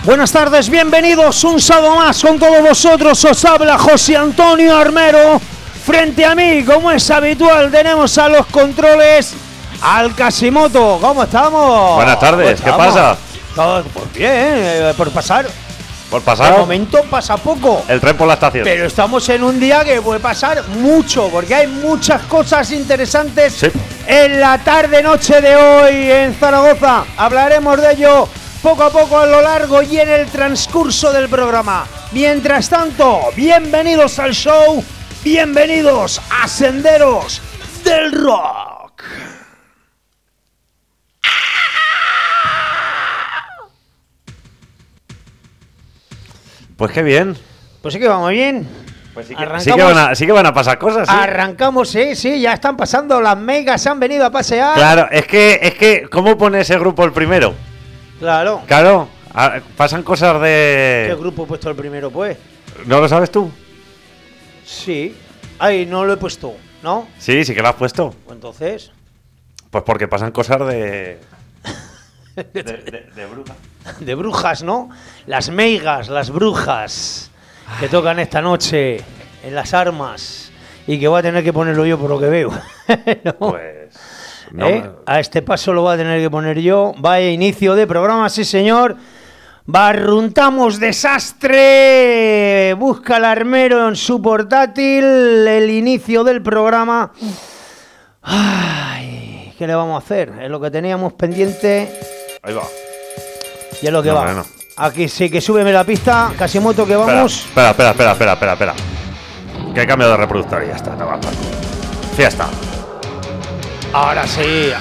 Buenas tardes, bienvenidos un sábado más con todos vosotros. Os habla José Antonio Armero. Frente a mí, como es habitual, tenemos a los controles al Casimoto. ¿Cómo estamos? Buenas tardes, ¿qué pasa? Todo, pues bien, por pasar. ¿Por pasar? De momento pasa poco. El tren por la estación. Pero estamos en un día que puede pasar mucho, porque hay muchas cosas interesantes en la tarde-noche de hoy en Zaragoza. Hablaremos de ello poco a poco a lo largo y en el transcurso del programa. Mientras tanto, bienvenidos al show, bienvenidos a Senderos del Rock. Pues qué bien. Pues sí que vamos bien. Pues sí que van a pasar cosas, ¿sí? Arrancamos, sí, ya están pasando las megas, se han venido a pasear. Claro, es que ¿cómo pone ese grupo el primero? Claro, pasan cosas de... ¿qué grupo he puesto el primero, pues? ¿No lo sabes tú? Sí. Ay, no lo he puesto, ¿no? Sí que lo has puesto. Entonces... Pues porque pasan cosas de brujas. De brujas, ¿no? Las meigas, las brujas que tocan esta noche en las armas y que voy a tener que ponerlo yo por lo que veo. ¿No? Pues... No, A este paso lo voy a tener que poner yo. Vaya inicio de programa, sí señor. Barruntamos desastre. Busca el armero en su portátil. El inicio del programa. Ay, ¿qué le vamos a hacer? Es lo que teníamos pendiente. Ahí va. Y es lo que va. No. Aquí sí que súbeme la pista. Casimoto, que vamos. Espera. Que he cambiado de reproductor y ya está. No va a pasar. Ya está. Ahora sí.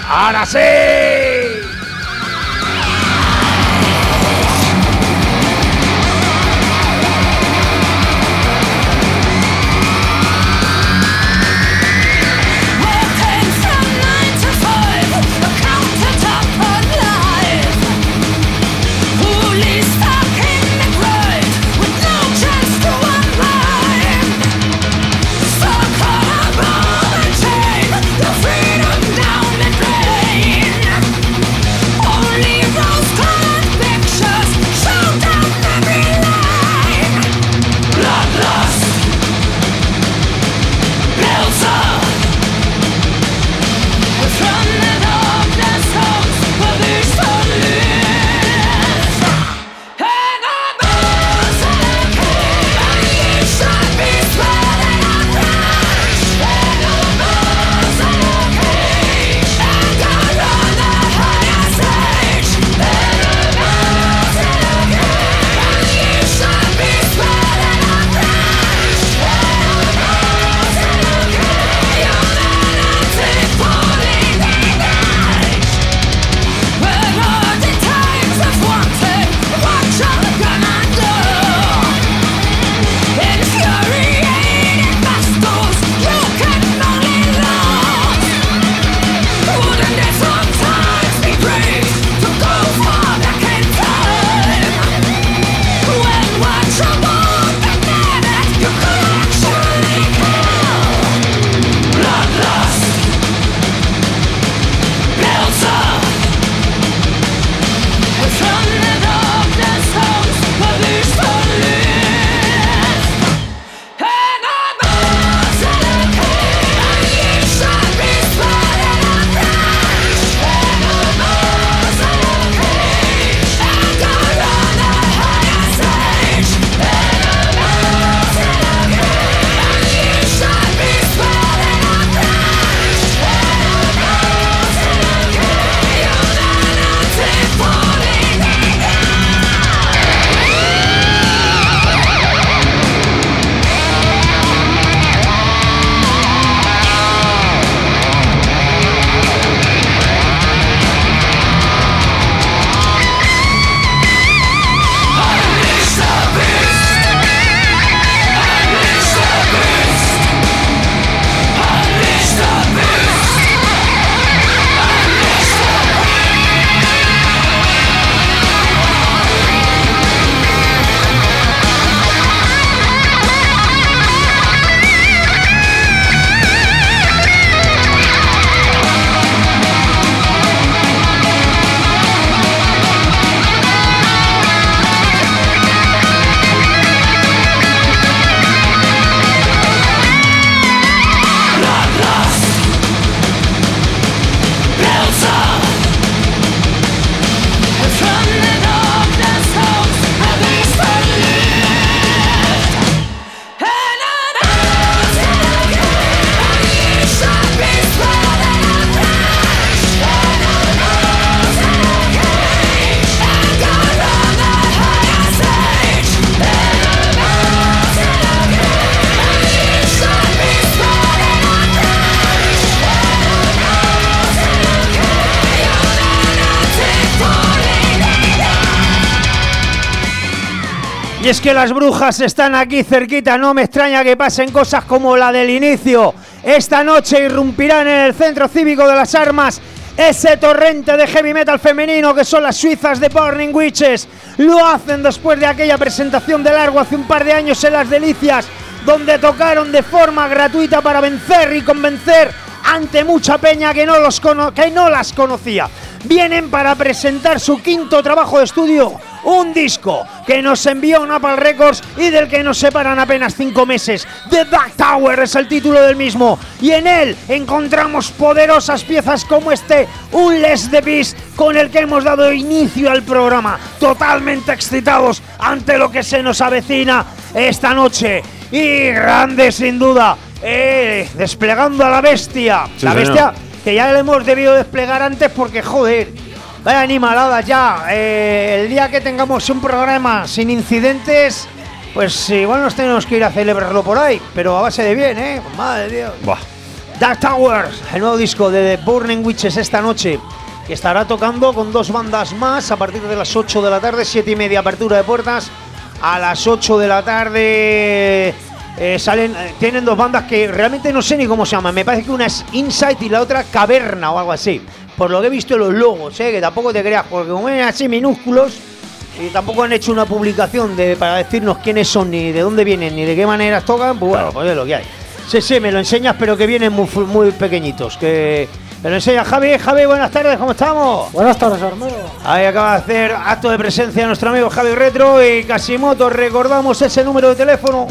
Y es que las brujas están aquí cerquita, no me extraña que pasen cosas como la del inicio. Esta noche irrumpirán en el Centro Cívico de las Armas ese torrente de heavy metal femenino que son las suizas de Burning Witches. Lo hacen después de aquella presentación de Largo hace un par de años en Las Delicias, donde tocaron de forma gratuita para vencer y convencer ante mucha peña que no las conocía. Vienen para presentar su quinto trabajo de estudio, un disco que nos envió Napalm Records y del que nos separan apenas 5 meses. The Dark Tower es el título del mismo, y en él encontramos poderosas piezas como este, un Less the Beast, con el que hemos dado inicio al programa, totalmente excitados ante lo que se nos avecina esta noche. Y grande sin duda, desplegando a la bestia. Sí, la bestia que ya le hemos debido desplegar antes porque, joder, vaya animaladas ya. El día que tengamos un programa sin incidentes, pues igual nos tenemos que ir a celebrarlo por ahí, pero a base de bien, madre de Dios. Buah. Dark Towers, el nuevo disco de The Burning Witches esta noche, que estará tocando con 2 bandas más a partir de las 8 de la tarde, 7:30 apertura de puertas. A las 8 de la tarde tienen 2 bandas que realmente no sé ni cómo se llaman. Me parece que una es Insight y la otra Caverna o algo así. Por lo que he visto en los logos, que tampoco te creas, porque como ven así minúsculos y tampoco han hecho una publicación para decirnos quiénes son, ni de dónde vienen, ni de qué maneras tocan, pues bueno, pues es lo que hay. Sí, me lo enseñas, pero que vienen muy pequeñitos. Que me lo enseña Javi. Javi, buenas tardes, ¿cómo estamos? Buenas tardes, Armero. Ahí acaba de hacer acto de presencia nuestro amigo Javi Retro y Casimoto. Recordamos ese número de teléfono: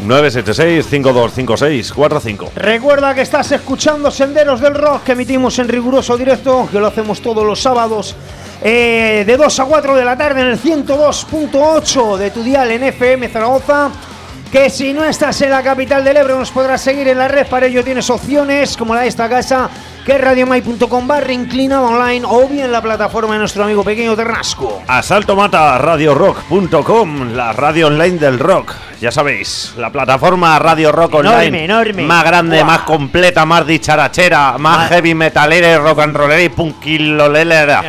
976-525645. Recuerda que estás escuchando Senderos del Rock, que emitimos en riguroso directo, que lo hacemos todos los sábados de 2 a 4 de la tarde en el 102.8 de tu dial en FM Zaragoza. Que si no estás en la capital del Ebro nos podrás seguir en la red. Para ello tienes opciones como la de esta casa, que es radiomai.com/inclinado online, o bien la plataforma de nuestro amigo Pequeño Ternasco. Asalto Mata, radiorock.com, la radio online del rock. Ya sabéis, la plataforma Radio Rock Online, enorme. Más grande, más completa, más dicharachera, más heavy metalera, rock and rollera y punkilolera.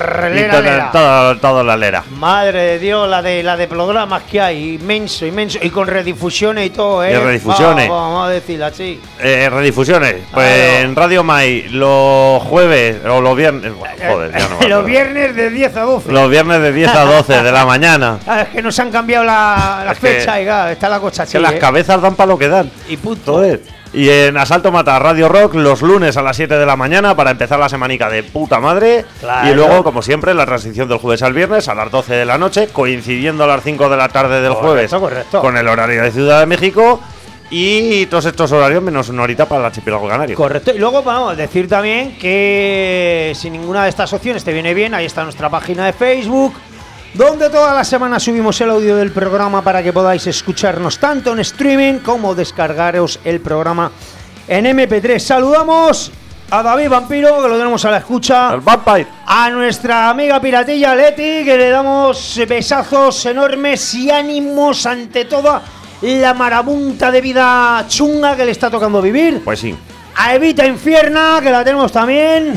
Todo la lera. Madre de Dios, la de programas que hay, inmenso, y con redifusiones y todo, Y redifusiones. Vamos a decirlo así. Redifusiones, pues en Radio Mai, los jueves o los viernes. Joder, ya no. Los viernes de 10 a 12. Los viernes de 10 a 12 de la mañana. Es que nos han cambiado la fecha, y claro, está la cosa así. Que las cabezas dan para lo que dan. Y punto. Joder. Y en Asalto Mata Radio Rock los lunes a las 7 de la mañana para empezar la semanica de puta madre. Claro. Y luego, como siempre, la transición del jueves al viernes a las 12 de la noche, coincidiendo a las 5 de la tarde del jueves con el horario de Ciudad de México. Y todos estos horarios menos una horita para el archipiélago canario. Correcto. Y luego vamos a decir también que si ninguna de estas opciones te viene bien, ahí está nuestra página de Facebook, donde toda la semana subimos el audio del programa para que podáis escucharnos tanto en streaming como descargaros el programa en MP3. Saludamos a David Vampiro, que lo tenemos a la escucha. El Vampire. A nuestra amiga piratilla Leti, que le damos besazos enormes y ánimos ante toda la marabunta de vida chunga que le está tocando vivir. Pues sí. A Evita Infierna, que la tenemos también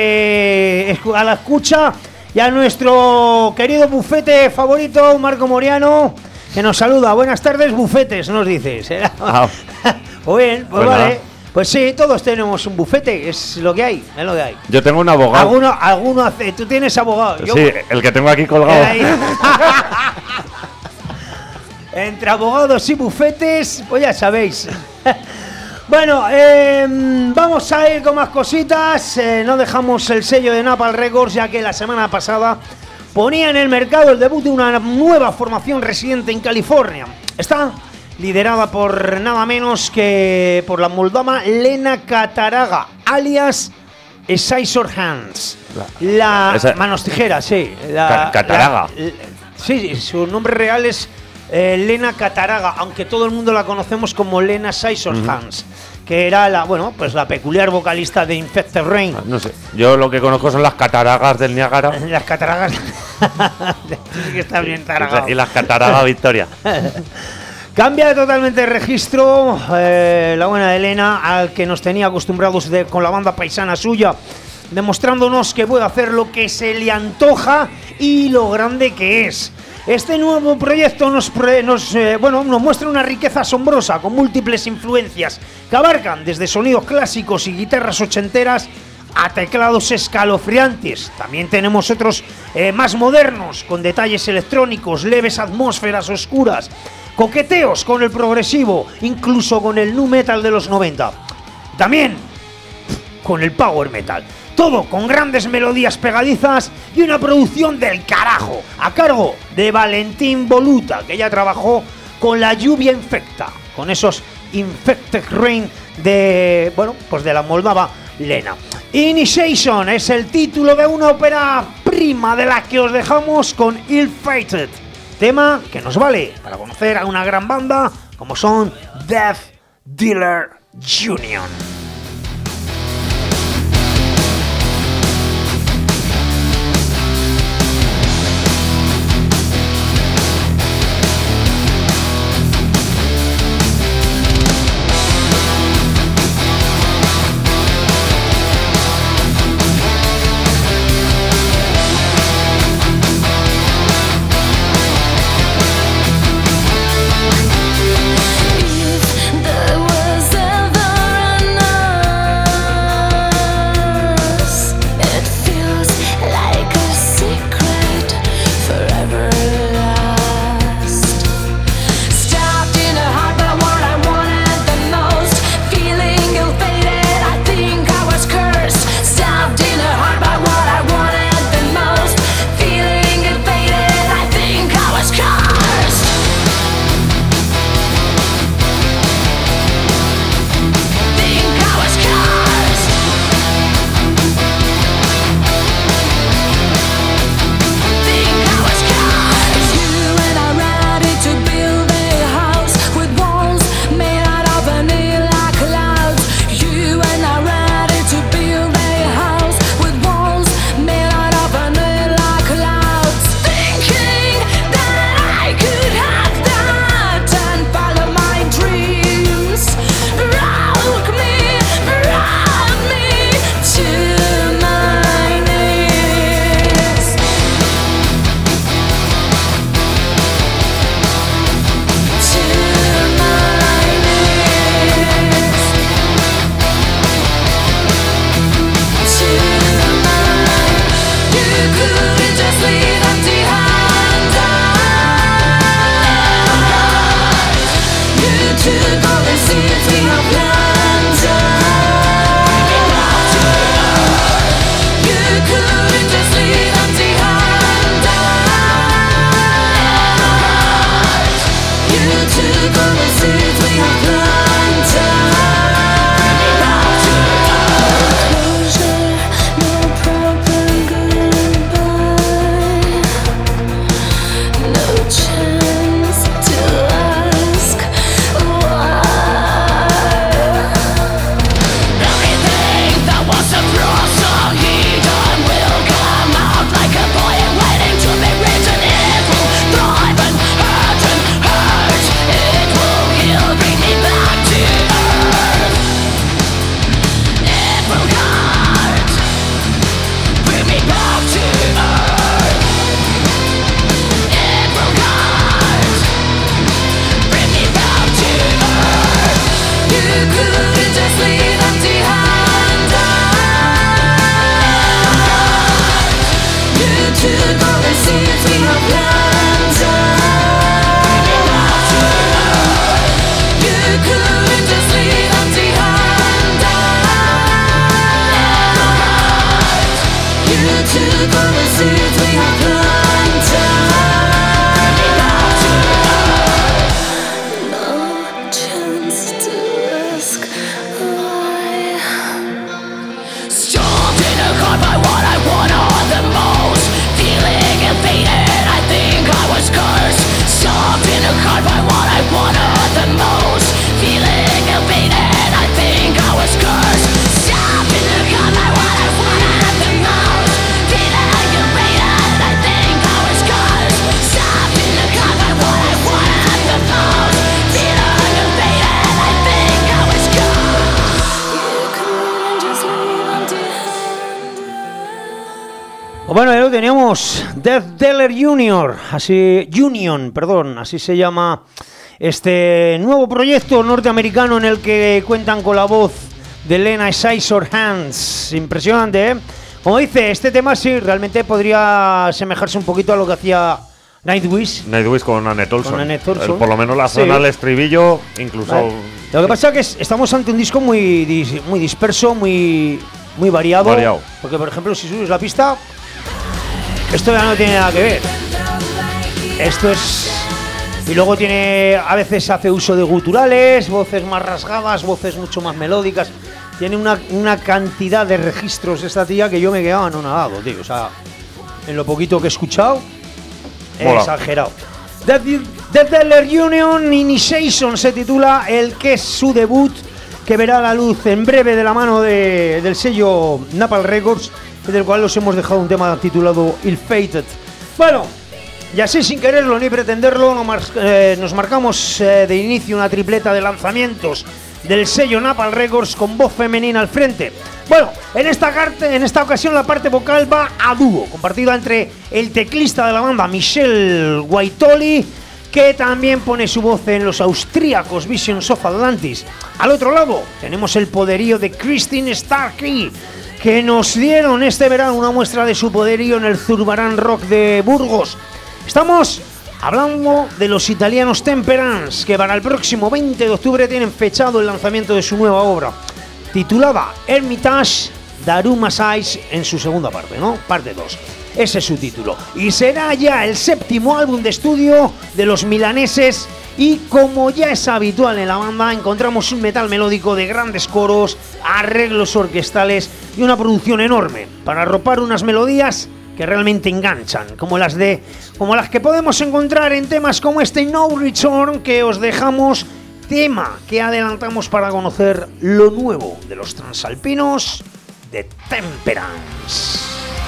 a la escucha. Y a nuestro querido bufete favorito, Marco Moriano, que nos saluda. Buenas tardes, bufetes, nos dices. Muy bien, pues vale. Pues sí, todos tenemos un bufete, es lo que hay, es lo que hay. Yo tengo un abogado. Alguno hace, tú tienes abogado. Sí, yo, el que tengo aquí colgado. Entre abogados y bufetes, pues ya sabéis. Bueno, vamos a ir con más cositas. No dejamos el sello de Napalm Records, ya que la semana pasada ponía en el mercado el debut de una nueva formación residente en California. Está liderada por nada menos que por la moldava Lena Kataraga, alias Scissor Hands. Manos tijeras, sí. Kataraga. Sí, su nombre real es Lena Kataraga, aunque todo el mundo la conocemos como Lena Scissor Hands, que era la peculiar vocalista de Infected Rain. No sé, yo lo que conozco son las cataragas del Niágara. Las cataragas. Que está bien taragado. Y las cataragas Victoria. Cambia totalmente de registro la buena de Elena al que nos tenía acostumbrados con la banda paisana suya demostrándonos que puede hacer lo que se le antoja y lo grande que es. Este nuevo proyecto nos muestra una riqueza asombrosa con múltiples influencias que abarcan desde sonidos clásicos y guitarras ochenteras a teclados escalofriantes. También tenemos otros más modernos, con detalles electrónicos, leves atmósferas oscuras, coqueteos con el progresivo, incluso con el nu metal de los 90. También con el power metal. Todo con grandes melodías pegadizas y una producción del carajo, a cargo de Valentín Voluta, que ya trabajó con La Lluvia Infecta, con esos Infected Rain de la moldava Lena. Initiation es el título de una ópera prima de la que os dejamos con Ill-Fated, tema que nos vale para conocer a una gran banda como son Death Dealer Union. I Bueno, ya lo teníamos. Death Dealer Junior, así se llama este nuevo proyecto norteamericano en el que cuentan con la voz de Lena Scissorhands. Impresionante, ¿eh? Como dice, este tema sí, realmente podría asemejarse un poquito a lo que hacía Nightwish. Nightwish con Annette Olson. Por lo menos la zona del estribillo, incluso... Vale. Lo que pasa es que estamos ante un disco muy disperso, muy variado. Porque, por ejemplo, si subes la pista, esto ya no tiene nada que ver. Esto es... Y luego a veces hace uso de guturales, voces más rasgadas, voces mucho más melódicas. Tiene una cantidad de registros esta tía que yo me quedaba anonadado, tío. O sea, en lo poquito que he escuchado, exagerado. Death Dealer Union Initiation se titula, el que es su debut, que verá la luz en breve de la mano del sello Napalm Records, del cual os hemos dejado un tema titulado Ill-Fated. Bueno, y así sin quererlo ni pretenderlo, nos marcamos de inicio una tripleta de lanzamientos del sello Napalm Records con voz femenina al frente. Bueno, en esta ocasión la parte vocal va a dúo, compartida entre el teclista de la banda Michelle Guaitoli, que también pone su voz en los austríacos Visions of Atlantis. Al otro lado tenemos el poderío de Christine Starkey, que nos dieron este verano una muestra de su poderío en el Zurbarán Rock de Burgos. Estamos hablando de los italianos Temperance, que para el próximo 20 de octubre tienen fechado el lanzamiento de su nueva obra, titulada Hermitage Daruma Size, en su segunda parte, ¿no? Parte 2. Ese es su título. Y será ya el 7º álbum de estudio de los milaneses. Y como ya es habitual en la banda, encontramos un metal melódico de grandes coros, arreglos orquestales y una producción enorme para arropar unas melodías que realmente enganchan, como las que podemos encontrar en temas como este No Return, que os dejamos, tema que adelantamos para conocer lo nuevo de los transalpinos de Temperance.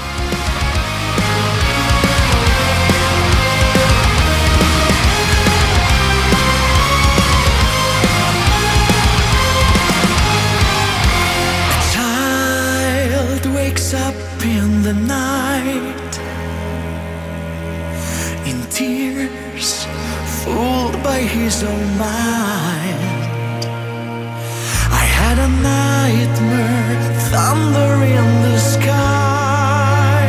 Up in the night, in tears, fooled by his own mind. I had a nightmare, thunder in the sky.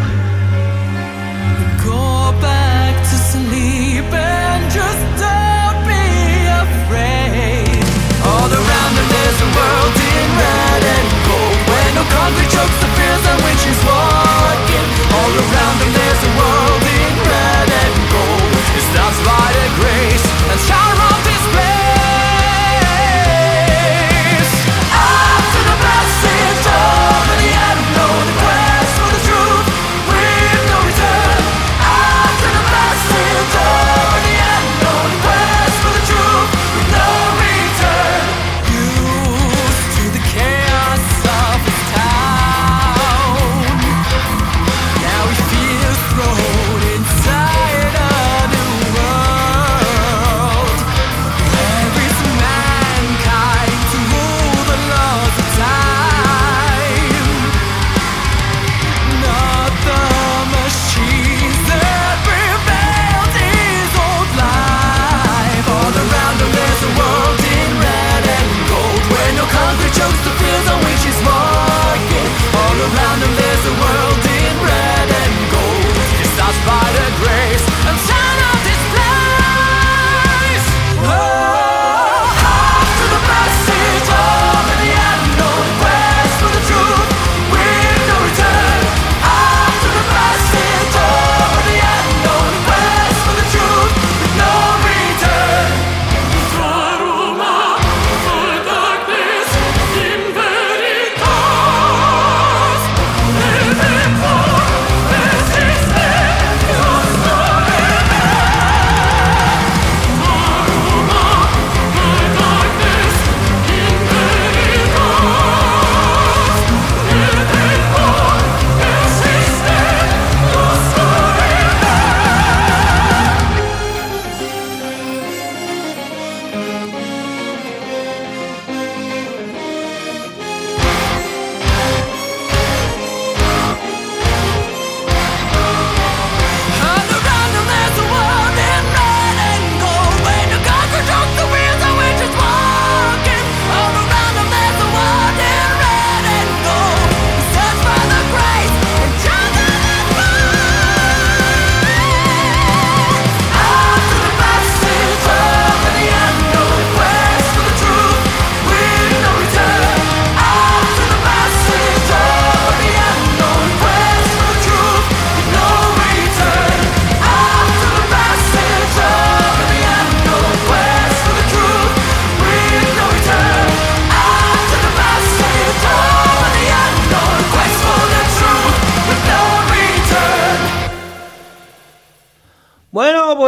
Go back to sleep and just don't be afraid. All around her there's a world in red and gold, where no concrete chokes the fears on which she's walking. All around her there's a world in red and gold. It stops by the grace and shower of this place. After the passage of the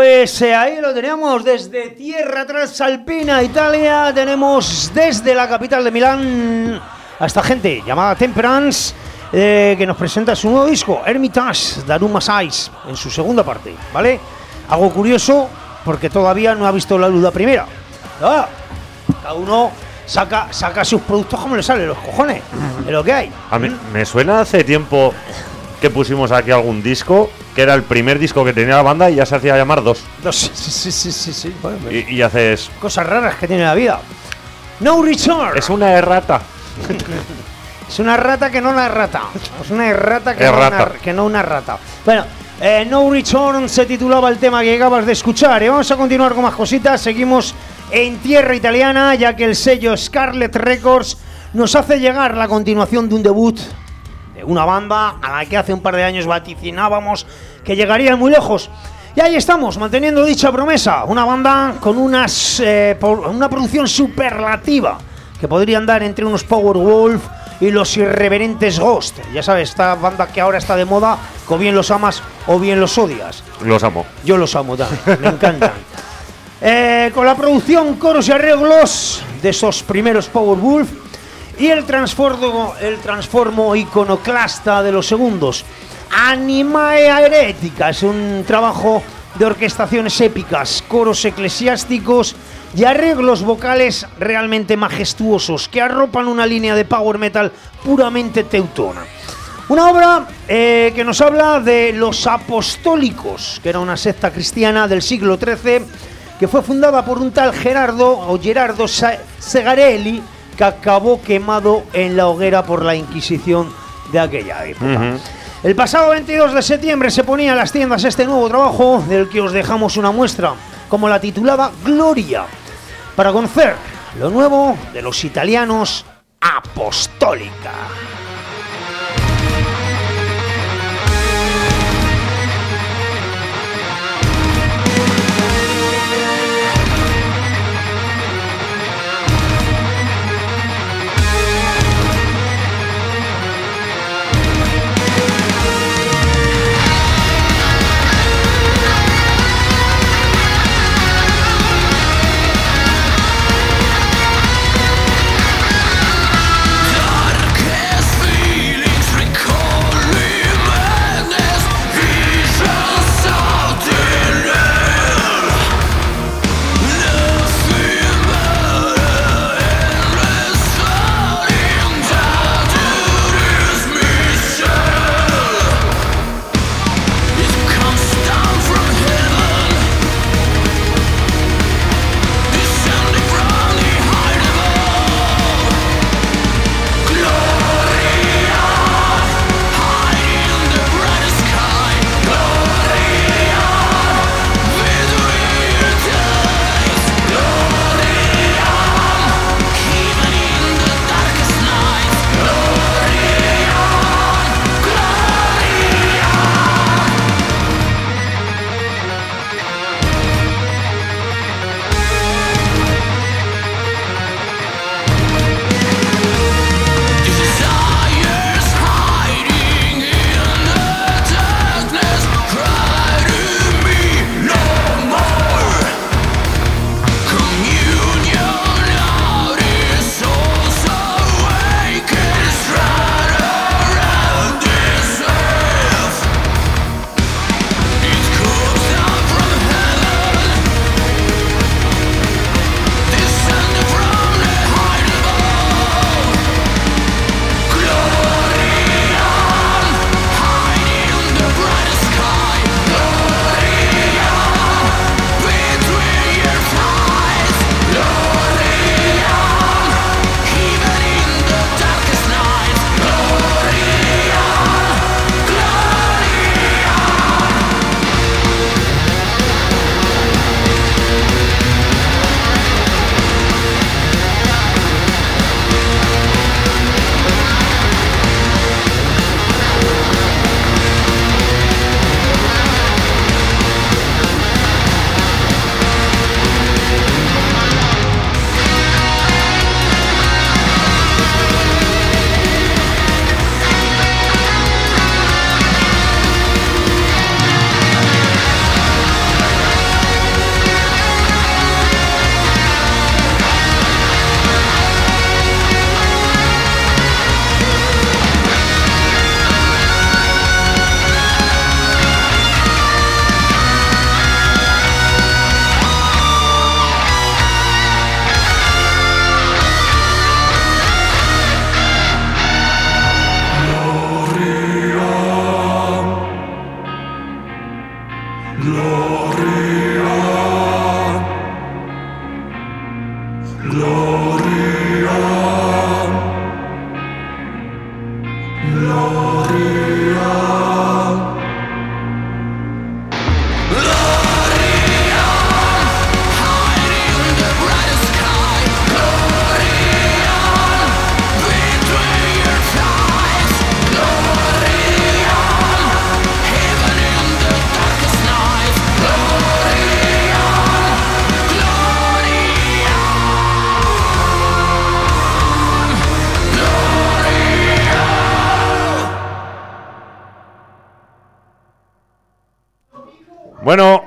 Pues ahí lo tenemos desde tierra transalpina, Italia. Tenemos desde la capital de Milán a esta gente llamada Temperance, que nos presenta su nuevo disco, Hermitage Daruma Size, en su segunda parte, ¿vale? Algo curioso, porque todavía no ha visto la luz la primera. Cada uno saca sus productos como le sale los cojones, de lo que hay. A mí me suena hace tiempo que pusimos aquí algún disco, que era el primer disco que tenía la banda y ya se hacía llamar Dos. Sí. Bueno, pues Y haces... cosas raras que tiene la vida. No Return. Es una errata. Es una rata que no una rata. Es una errata que, que no una rata. Bueno, No Return se titulaba el tema que acabas de escuchar. Y vamos a continuar con más cositas. Seguimos en tierra italiana, ya que el sello Scarlet Records nos hace llegar la continuación de un debut de una banda a la que hace un par de años vaticinábamos que llegaría muy lejos. Y ahí estamos, manteniendo dicha promesa. Una banda con una producción superlativa que podría andar entre unos Powerwolf y los irreverentes Ghost. Ya sabes, esta banda que ahora está de moda, que o bien los amas o bien los odias. Los amo. Yo los amo también, me encantan. Con la producción, coros y arreglos de esos primeros Powerwolf y el transformo iconoclasta de los segundos. Animae Heretica es un trabajo de orquestaciones épicas, coros eclesiásticos y arreglos vocales realmente majestuosos que arropan una línea de power metal puramente teutona. Una obra que nos habla de los apostólicos, que era una secta cristiana del siglo XIII que fue fundada por un tal Gerardo Segarelli, que acabó quemado en la hoguera por la Inquisición de aquella época. El pasado 22 de septiembre se ponía en las tiendas este nuevo trabajo, del que os dejamos una muestra, como la titulada Gloria, para conocer lo nuevo de los italianos Apostolica. Darkest Bueno,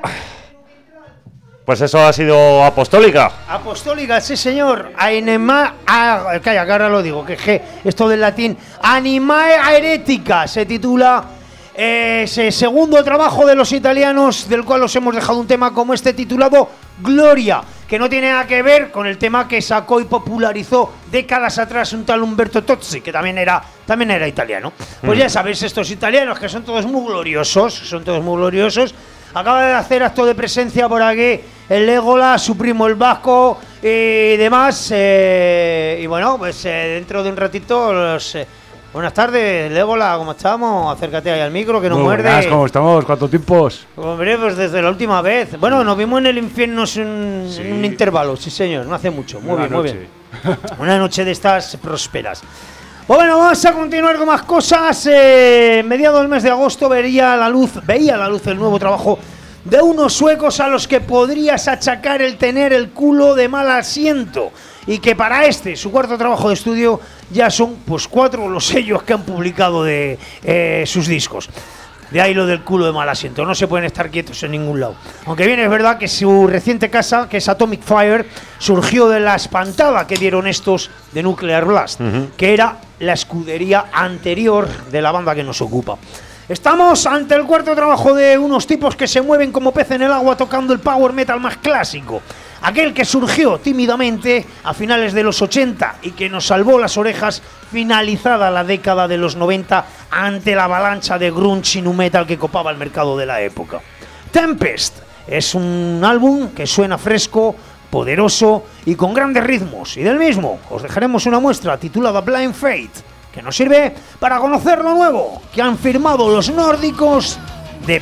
pues eso ha sido Apostólica. Apostólica, sí señor. Calla, que ahora lo digo, que esto del latín. Animae Aeretica se titula ese segundo trabajo de los italianos, del cual os hemos dejado un tema como este titulado Gloria, que no tiene nada que ver con el tema que sacó y popularizó décadas atrás un tal Umberto Tozzi, que también era italiano. Pues ya sabéis, estos italianos que son todos muy gloriosos, acaba de hacer acto de presencia por aquí el Legolas, su primo el Vasco y demás. Y bueno, pues dentro de un ratito buenas tardes, Legolas, ¿cómo estamos? Acércate ahí al micro, que no muerde. Buenas, ¿cómo estamos? ¿Cuántos tiempos? Hombre, pues desde la última vez. Bueno, nos vimos en el infierno en un intervalo, sí señor, no hace mucho. Muy bien. Una noche de estas prósperas. Bueno, vamos a continuar con más cosas. Mediados del mes de agosto veía la luz el nuevo trabajo de unos suecos a los que podrías achacar el tener el culo de mal asiento, y que para su cuarto trabajo de estudio, ya son pues 4 los sellos que han publicado de sus discos. De ahí lo del culo de mal asiento, no se pueden estar quietos en ningún lado. Aunque bien es verdad que su reciente casa, que es Atomic Fire, surgió de la espantada que dieron estos de Nuclear Blast, que era la escudería anterior de la banda que nos ocupa. Estamos ante el cuarto trabajo de unos tipos que se mueven como pez en el agua tocando el power metal más clásico, aquel que surgió tímidamente a finales de los 80 y que nos salvó las orejas finalizada la década de los 90 ante la avalancha de grunge y nu metal que copaba el mercado de la época. Tempest es un álbum que suena fresco, poderoso y con grandes ritmos, y del mismo os dejaremos una muestra titulada Blind Fate, que nos sirve para conocer lo nuevo que han firmado los nórdicos de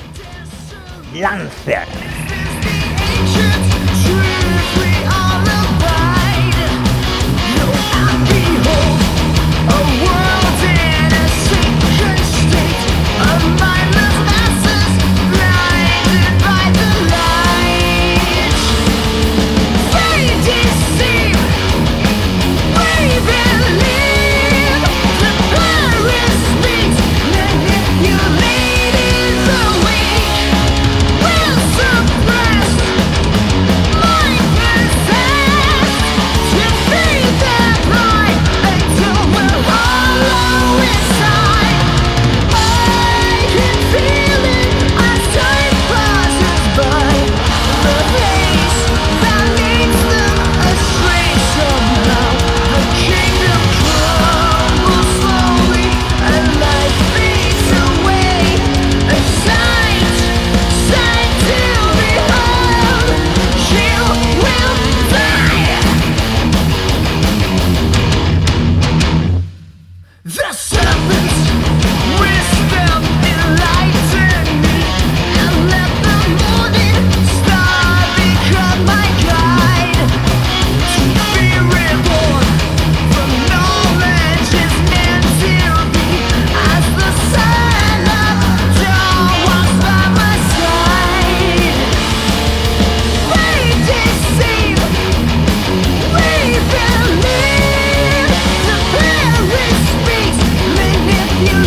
Lancer. You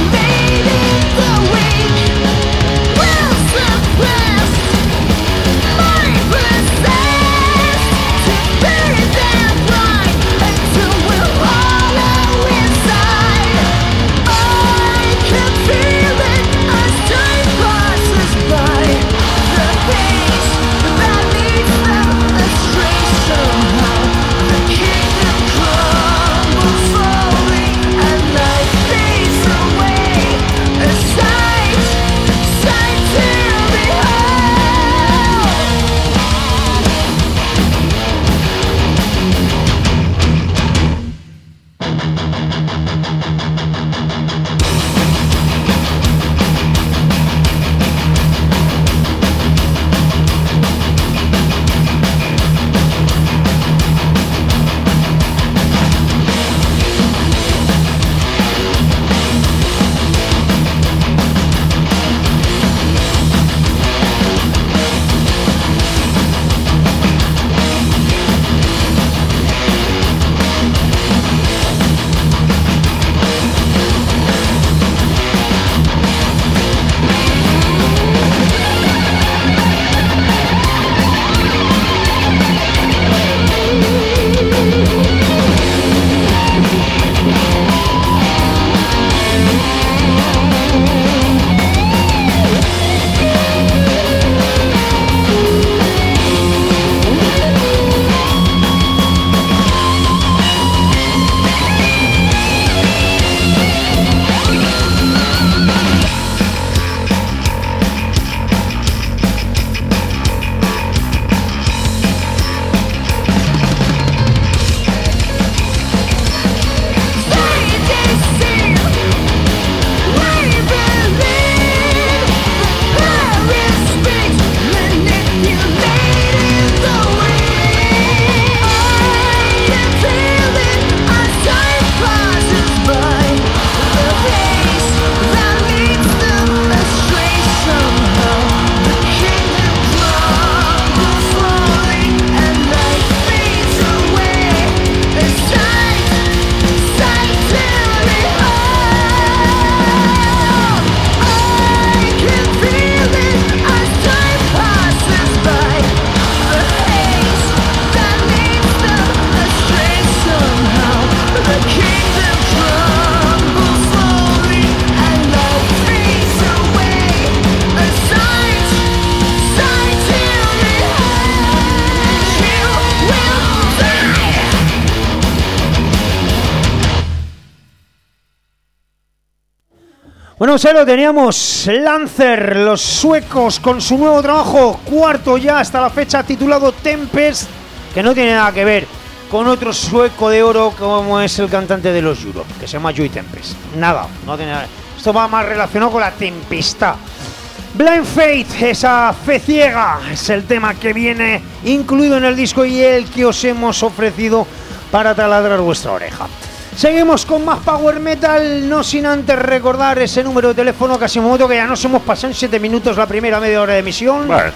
Bueno, se lo teníamos Lancer, los suecos, con su nuevo trabajo, cuarto ya hasta la fecha, titulado Tempest, que no tiene nada que ver con otro sueco de oro como es el cantante de los Europe, que se llama Joey Tempest. Nada, no tiene nada. Esto va más relacionado con la tempestad. Blind Faith, esa fe ciega, es el tema que viene incluido en el disco y el que os hemos ofrecido para taladrar vuestra oreja. Seguimos con más Power Metal, no sin antes recordar ese número de teléfono Casimoto, que ya nos hemos pasado en 7 minutos la primera media hora de emisión. Vale,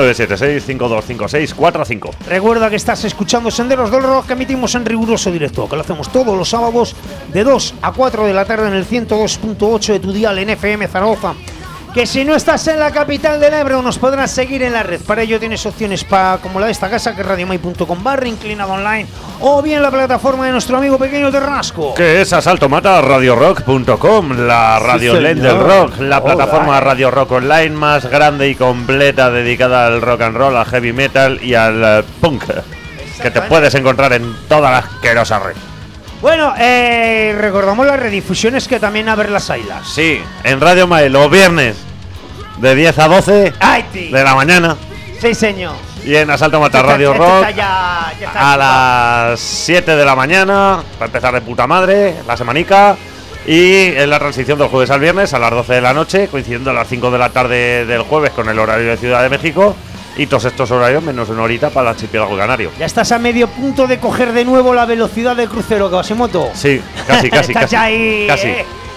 976-525645. Recuerda que estás escuchando Senderos del Rock, que emitimos en riguroso directo, que lo hacemos todos los sábados de 2 a 4 de la tarde en el 102.8 de tu dial en FM Zaragoza. Que si no estás en la capital del Ebro nos podrás seguir en la red. Para ello tienes opciones como la de esta casa, que es radiomai.com/inclinado online, o bien la plataforma de nuestro amigo Pequeño Terrasco, que es asaltomata.radiorock.com, la radio online del rock, la plataforma Radio Rock Online más grande y completa dedicada al rock and roll, al heavy metal y al punk, que te puedes encontrar en toda la asquerosa red. Bueno, recordamos las redifusiones, que también a ver las ailas. Sí, en Radio Mai los viernes de 10 a 12 de la mañana. Sí, señor. Y en Asalto Mata Radio Rock a las 7 de la mañana, para empezar de puta madre, la semanica. Y en la transición del jueves al viernes a las 12 de la noche, coincidiendo a las 5 de la tarde del jueves con el horario de Ciudad de México. Y todos estos horarios menos una horita para el archipiélago canario. Ya estás a medio punto de coger de nuevo la velocidad de crucero, Casimoto. Sí, casi. Estás ahí, casi.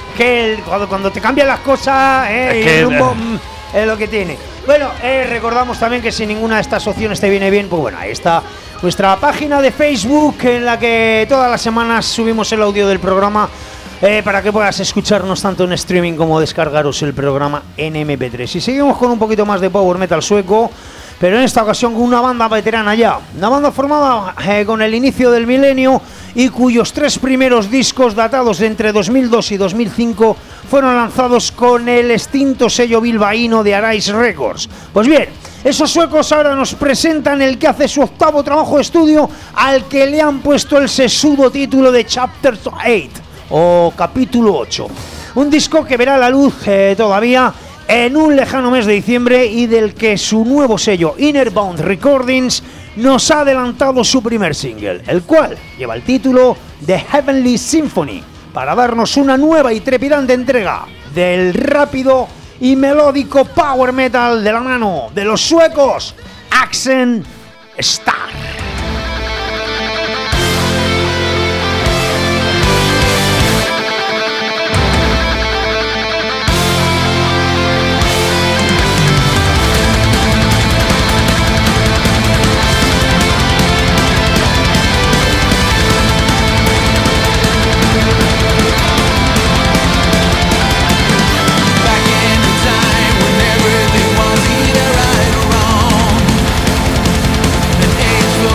Cuando te cambian las cosas, y el rumbo es lo que tiene. Bueno, recordamos también que si ninguna de estas opciones te viene bien, pues bueno, ahí está nuestra página de Facebook, en la que todas las semanas subimos el audio del programa, para que puedas escucharnos tanto en streaming como descargaros el programa en MP3. Y seguimos con un poquito más de power metal sueco, pero en esta ocasión con una banda veterana ya. Una banda formada con el inicio del milenio y cuyos 3 primeros discos, datados de entre 2002 y 2005, fueron lanzados con el extinto sello bilbaíno de Arise Records. Pues bien, esos suecos ahora nos presentan el que hace su 8º trabajo de estudio, al que le han puesto el sesudo título de Chapter 8 o Capítulo 8. Un disco que verá la luz todavía en un lejano mes de diciembre, y del que su nuevo sello Innerbound Recordings nos ha adelantado su primer single, el cual lleva el título de Heavenly Symphony, para darnos una nueva y trepidante entrega del rápido y melódico power metal de la mano de los suecos Axen Star. Age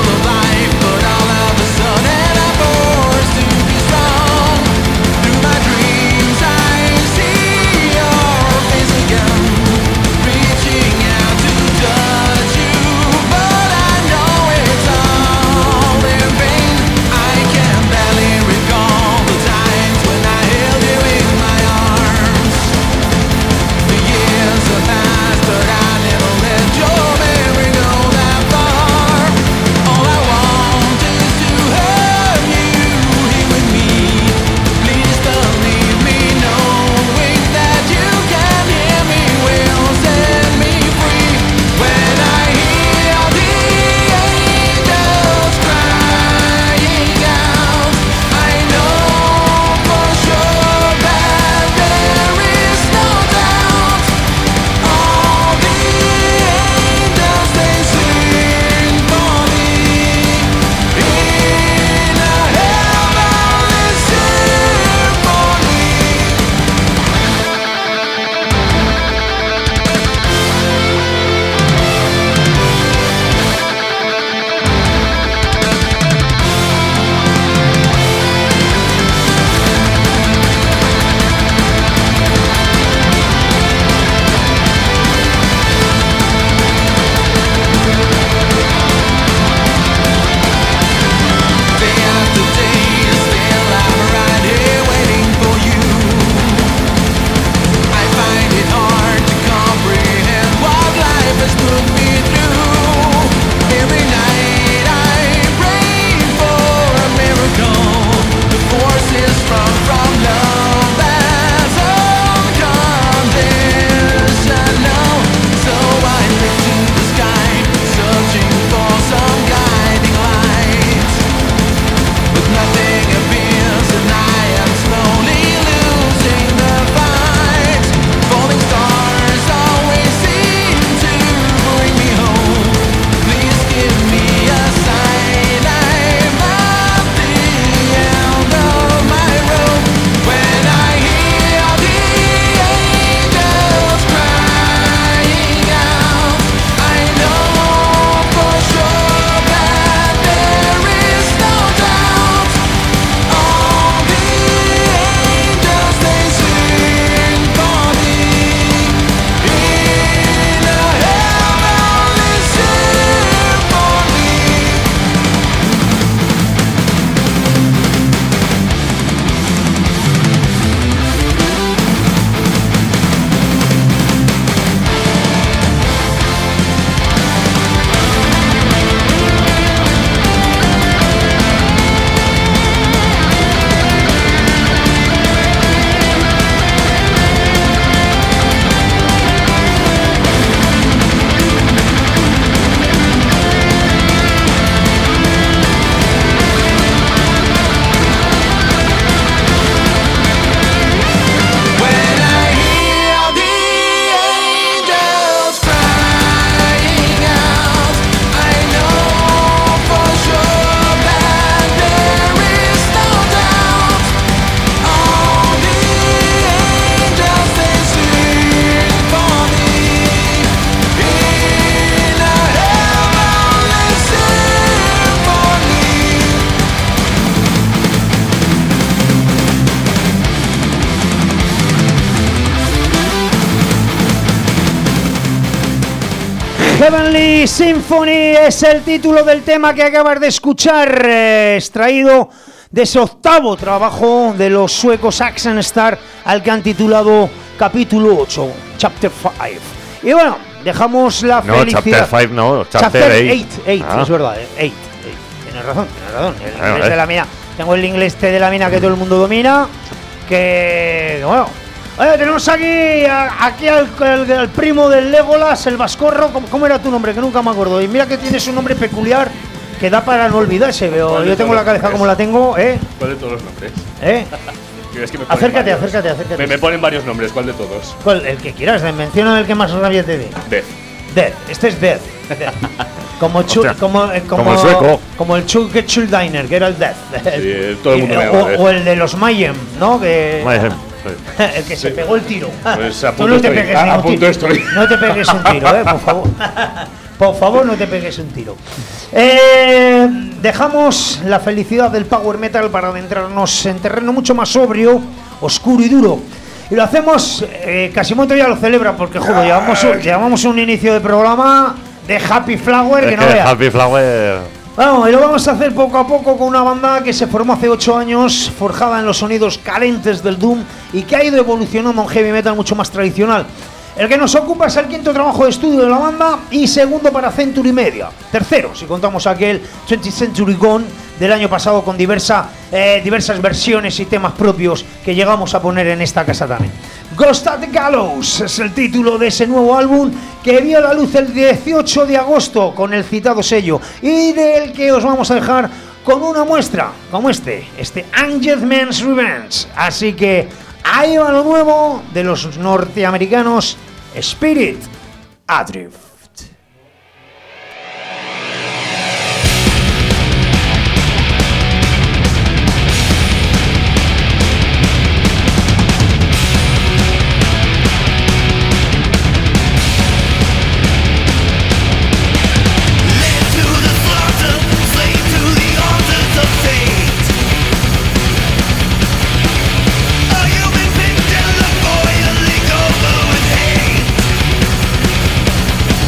Heavenly Symphony es el título del tema que acabas de escuchar, extraído de ese octavo trabajo de los suecos Axenstar, al que han titulado Capítulo 8, Chapter 5. Y bueno, dejamos la felicidad. Chapter 5 no, Chapter 8. 8, es verdad, 8. Tienes razón. El inglés de la mina. Tengo el inglés de la mina que todo el mundo domina. Que bueno. Oye, tenemos aquí al primo del Legolas, el Vascorro. ¿Cómo era tu nombre? Que nunca me acuerdo. Y mira que tienes un nombre peculiar que da para no olvidarse. Veo. Yo tengo la cabeza como la tengo, ¿Cuál de todos los nombres? Es que acércate. Me ponen varios nombres, ¿cuál de todos? ¿Cuál? El que quieras, menciona el que más rabia te dé. Death. Este es Death. Como el sueco. Como el Schuldiner, que era el Death. Sí, todo el mundo me llama Death. O el de los Mayhem, ¿no? Mayhem. El que se pegó el tiro. Pues tú no te pegues un tiro. No te pegues un tiro, por favor. Por favor, no te pegues un tiro. Dejamos la felicidad del power metal para adentrarnos en terreno mucho más sobrio, oscuro y duro. Y lo hacemos, Casimoto ya lo celebra porque, joder, llevamos un inicio de programa de Happy Flower que no veas. Happy Flower. Bueno, y lo vamos a hacer poco a poco con una banda que se formó hace 8 años, forjada en los sonidos calientes del Doom y que ha ido evolucionando a un heavy metal mucho más tradicional. El que nos ocupa es el quinto trabajo de estudio de la banda y segundo para Century Media. Tercero, si contamos aquel 20th Century Gone del año pasado con diversas versiones y temas propios que llegamos a poner en esta casa también. Ghost at the Gallows es el título de ese nuevo álbum que vio la luz el 18 de agosto con el citado sello y del que os vamos a dejar con una muestra como este Angelman's Revenge. Así que ahí va lo nuevo de los norteamericanos Spirit Adrift. Are you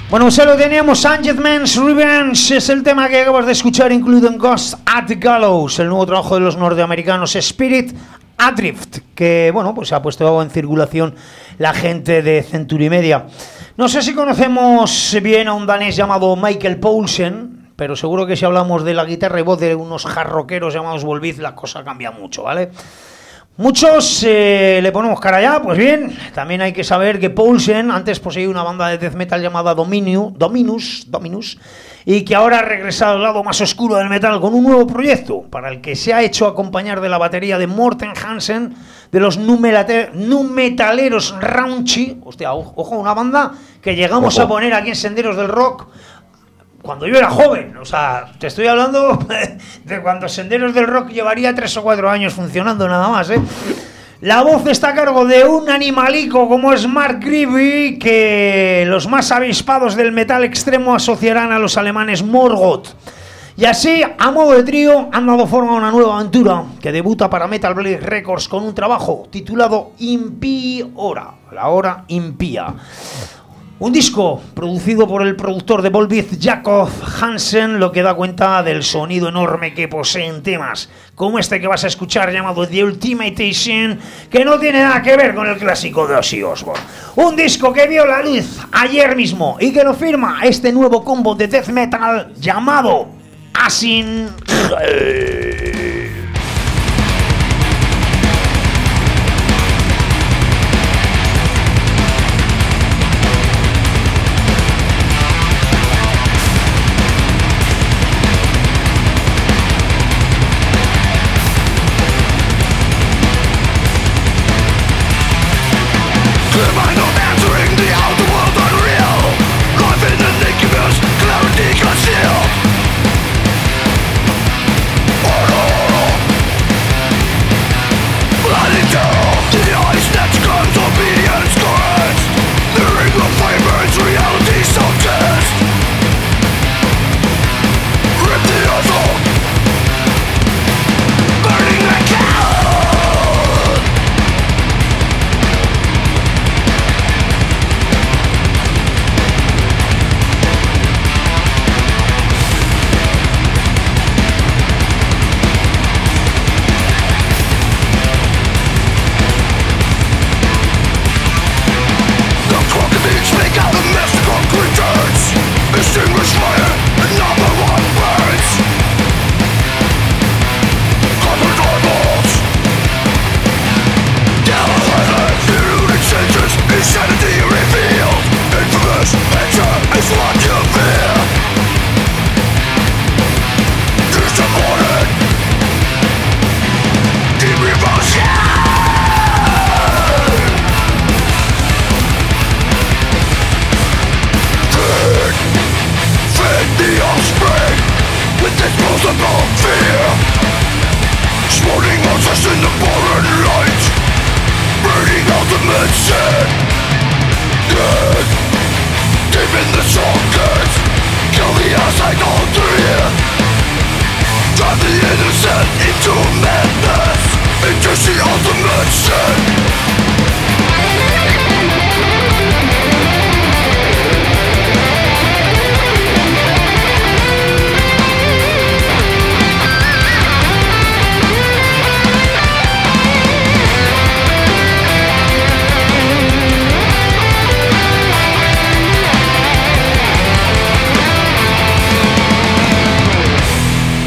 Bueno, se lo teníamos. Angel Man's Revenge es el tema que acabas de escuchar, incluido en Ghost at the Gallows, el nuevo trabajo de los norteamericanos Spirit Adrift, que bueno, pues ha puesto en circulación la gente de Century Media. No sé si conocemos bien a un danés llamado Michael Poulsen, pero seguro que si hablamos de la guitarra y voz de unos hardrockeros llamados Volbeat, la cosa cambia mucho, ¿vale? Muchos le ponemos cara ya, pues bien, también hay que saber que Poulsen antes poseía una banda de death metal llamada Dominus, y que ahora ha regresado al lado más oscuro del metal con un nuevo proyecto, para el que se ha hecho acompañar de la batería de Morten Hansen, de los nu metaleros Raunchy. Hostia, ojo, una banda que llegamos a poner aquí en Senderos del Rock cuando yo era joven. O sea, te estoy hablando de cuando Senderos del Rock llevaría 3 o 4 años funcionando nada más, ¿eh? La voz está a cargo de un animalico como es Mark Greevy, que los más avispados del metal extremo asociarán a los alemanes Morgoth. Y así, a modo de trío, han dado forma a una nueva aventura que debuta para Metal Blade Records con un trabajo titulado Impia, la hora impía. Un disco producido por el productor de Volbeat, Jakob Hansen, lo que da cuenta del sonido enorme que poseen temas como este que vas a escuchar, llamado The Ultimatation, que no tiene nada que ver con el clásico de Ozzy Osbourne. Un disco que vio la luz ayer mismo y que lo firma este nuevo combo de death metal llamado Asin.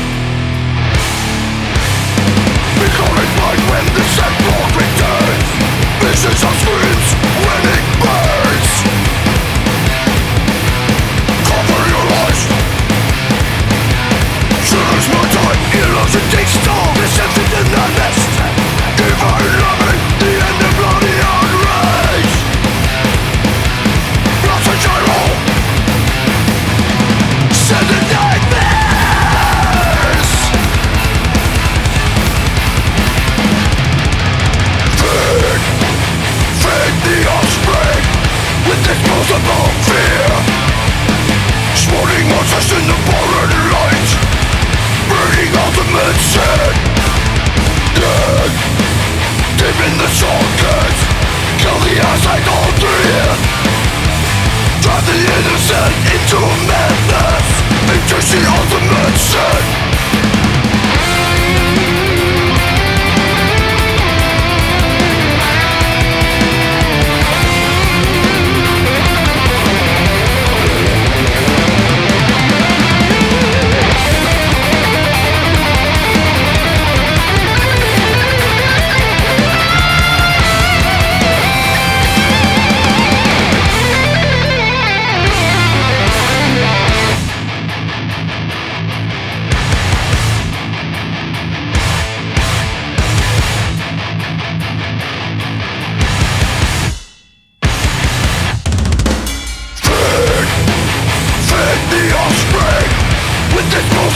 When the sun returns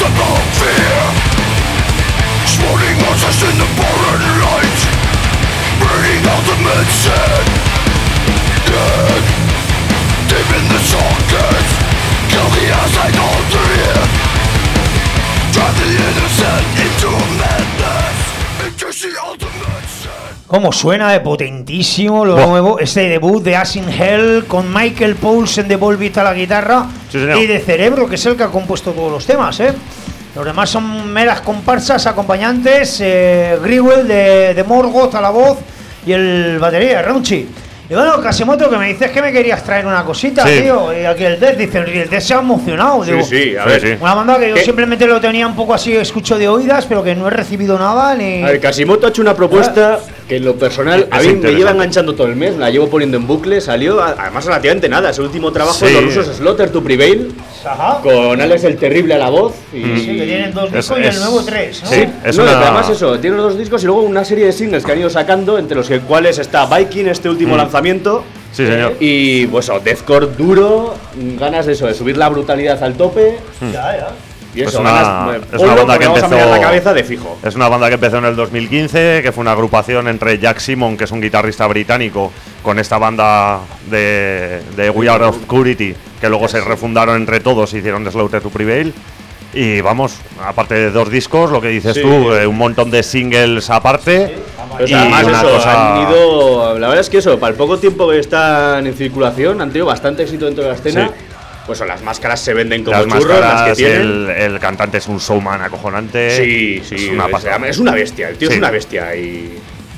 Cómo suena de potentísimo lo nuevo, este debut de As in Hell con Michael Poulsen de Volbeat a la guitarra y de Cerebro, que es el que ha compuesto todos los temas, ¿eh? Los demás son meras comparsas, acompañantes, Grewell de Morgoth a la voz y el batería, Raunchy. Y bueno, Casimoto, que me dices que me querías traer una cosita, tío. Y aquí el Death dice, el Death se ha emocionado. Digo, sí, a ver. Una banda que yo simplemente lo tenía un poco así, escucho de oídas, pero que no he recibido nada ni. A ver, Casimoto ha hecho una propuesta que en lo personal a mí me lleva enganchando todo el mes, la llevo poniendo en bucle, salió además relativamente nada. Es el último trabajo de los rusos Slaughter to Prevail. Ajá. Con Alex el Terrible a la voz. Y sí, que tienen 2 discos y el nuevo 3, ¿no? Sí, además eso, tienen los 2 discos y luego una serie de singles que han ido sacando, entre los cuales está Viking, este último lanzamiento. Sí, señor. Y pues deathcore duro, ganas de eso, de subir la brutalidad al tope. Ya. Y eso, es una banda que empezó, a mirar la cabeza de fijo. Es una banda que empezó en el 2015, que fue una agrupación entre Jack Simon, que es un guitarrista británico, con esta banda de We Are Obscurity, que luego se refundaron entre todos y hicieron Slaughter to Prevail. Y vamos, aparte de 2 discos, lo que dices tú, un montón de singles aparte. Y además han ido, la verdad es que eso, para el poco tiempo que están en circulación, han tenido bastante éxito dentro de la escena. Pues las máscaras se venden como churros, las que tienen. El cantante es un showman acojonante. Sí, es una bestia, el tío es una bestia. Y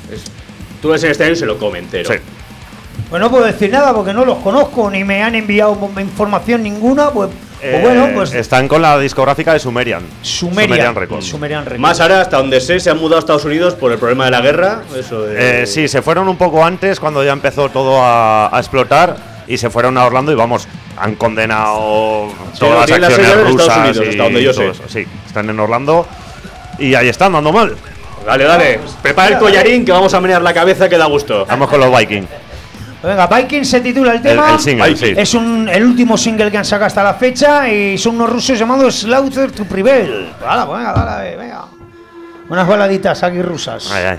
tú ves en este año y se lo come entero. Sí. Pues no puedo decir nada porque no los conozco ni me han enviado información ninguna, pues bueno, pues están con la discográfica de Sumerian Records. Más ahora, hasta donde sé, se han mudado a Estados Unidos por el problema de la guerra. Sí, se fueron un poco antes, cuando ya empezó todo a explotar, y se fueron a Orlando y vamos, han condenado todas las acciones rusas Unidos, hasta donde yo sé. Sí, están en Orlando y ahí están dando mal. Dale, prepara el collarín que vamos a menear la cabeza, que da gusto. Vamos con los Vikings. Venga, Viking se titula el tema. El single, sí. Es el último single que han sacado hasta la fecha y son unos rusos llamados Slaughter to Prevail. Venga. Unas baladitas aquí rusas. Ay.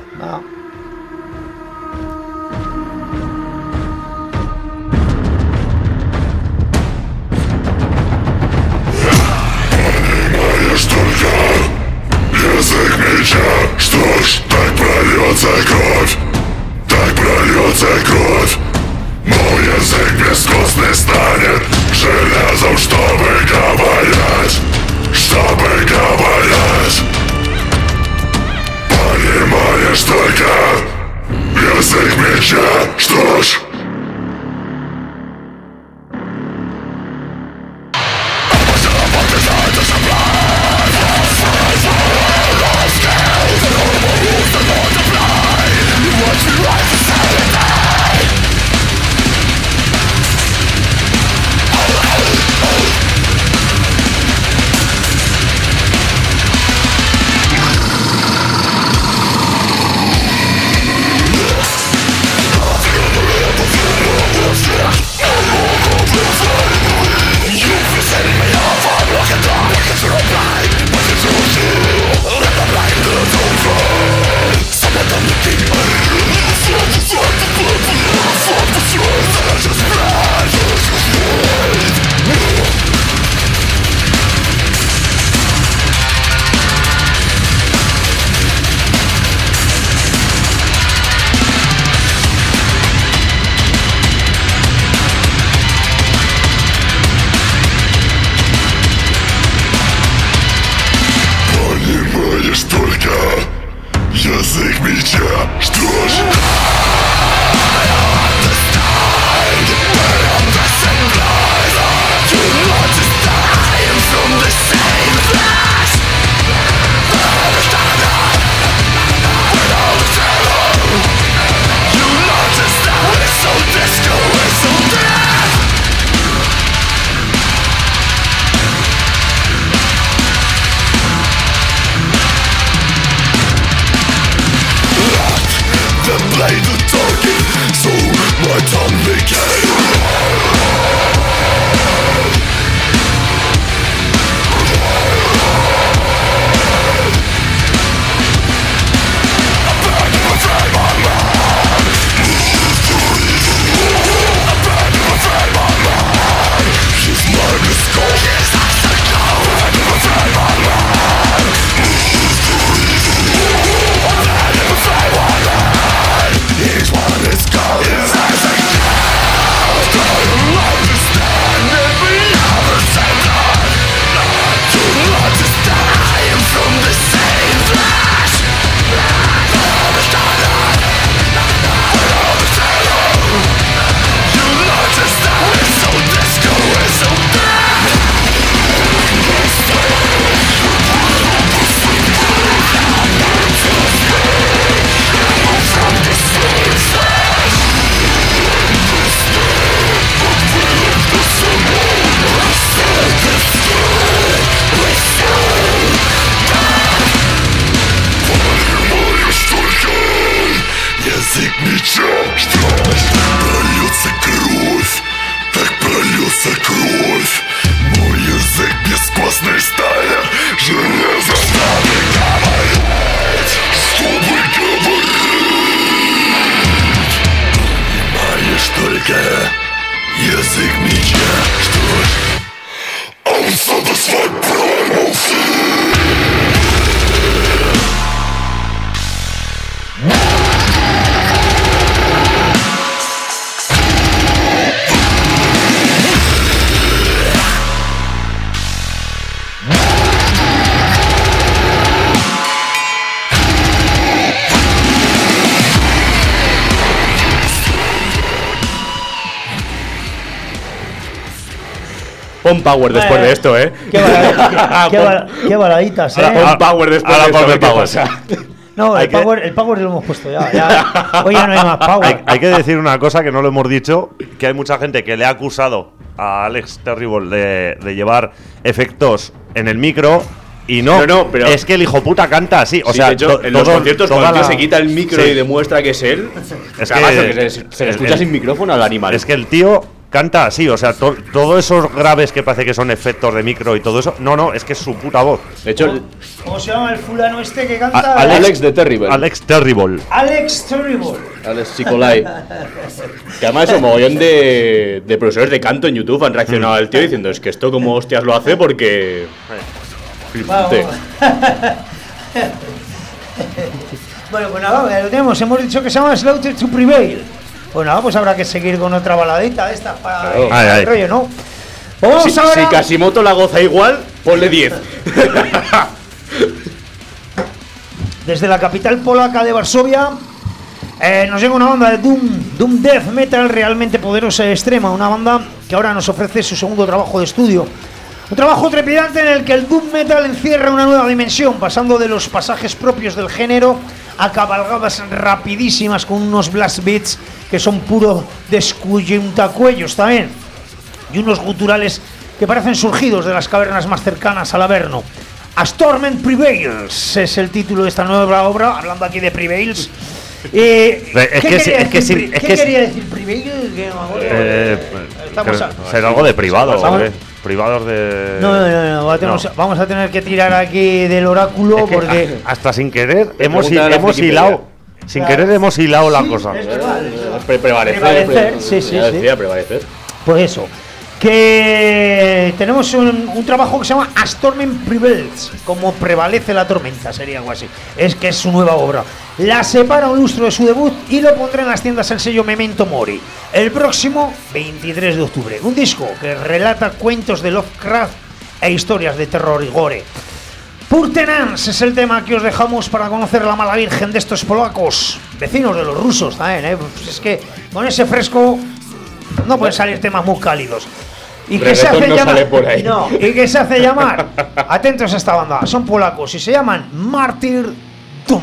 Мой язык бескостный станет железом, чтобы говорить. Понимаешь только язык меча, что ж. Pon power después de esto, Qué baladitas, Pon power después de esto. ¿Qué pasa? No, el power lo hemos puesto ya. Hoy ya no hay más power. Hay que decir una cosa que no lo hemos dicho, que hay mucha gente que le ha acusado a Alex Terrible de llevar efectos en el micro. Y no, pero es que el hijo puta canta así. O sea, de hecho, en los conciertos cuando el tío se quita el micro y demuestra que es él, es que se escucha sin micrófono al animal. Es que el tío canta así, o sea, todos esos graves que parece que son efectos de micro y todo eso, no, es que es su puta voz. De hecho, ¿cómo se llama el fulano este que canta? Alex de Terrible. Alex Terrible. Alex Terrible. Alex Chicolai. Que además es un mogollón de profesores de canto en YouTube han reaccionado al tío diciendo, es que esto como hostias lo hace porque... Bueno, pues nada, lo tenemos. Hemos dicho que se llama Slaughter to Prevail. Pues nada, pues habrá que seguir con otra baladita de estas para el rollo, ¿no? Si Kasimoto la goza igual, ponle 10. Desde la capital polaca de Varsovia nos llega una banda de Doom Death Metal realmente poderosa y extrema. Una banda que ahora nos ofrece su segundo trabajo de estudio. Un trabajo trepidante en el que el Doom Metal encierra una nueva dimensión, pasando de los pasajes propios del género a cabalgadas rapidísimas con unos blast beats que son puro descuyuntacuellos también, y unos guturales que parecen surgidos de las cavernas más cercanas al Averno. A Storm Prevails es el título de esta nueva obra, hablando aquí de Prevails. ¿Qué quería decir Prevails? Será algo de privado, privados de... No. Vamos a tener que tirar aquí del oráculo porque... Hasta sin querer hemos hilado. Sin querer hemos hilado la cosa. Prevalecer. Sí. Prevalecer. Pues eso. Que tenemos un trabajo que se llama A Storm Prevails, como prevalece la tormenta, sería algo así. Es que es su nueva obra. La separa un lustro de su debut y lo pondrá en las tiendas el sello Memento Mori el próximo 23 de octubre. Un disco que relata cuentos de Lovecraft e historias de terror y gore. Purtenance es el tema que os dejamos para conocer la mala virgen de estos polacos, vecinos de los rusos también, Pues es que con ese fresco no pueden salir temas muy cálidos. Y que se hace llamar. Y que se hace llamar. Atentos a esta banda, son polacos y se llaman Martyr Doom.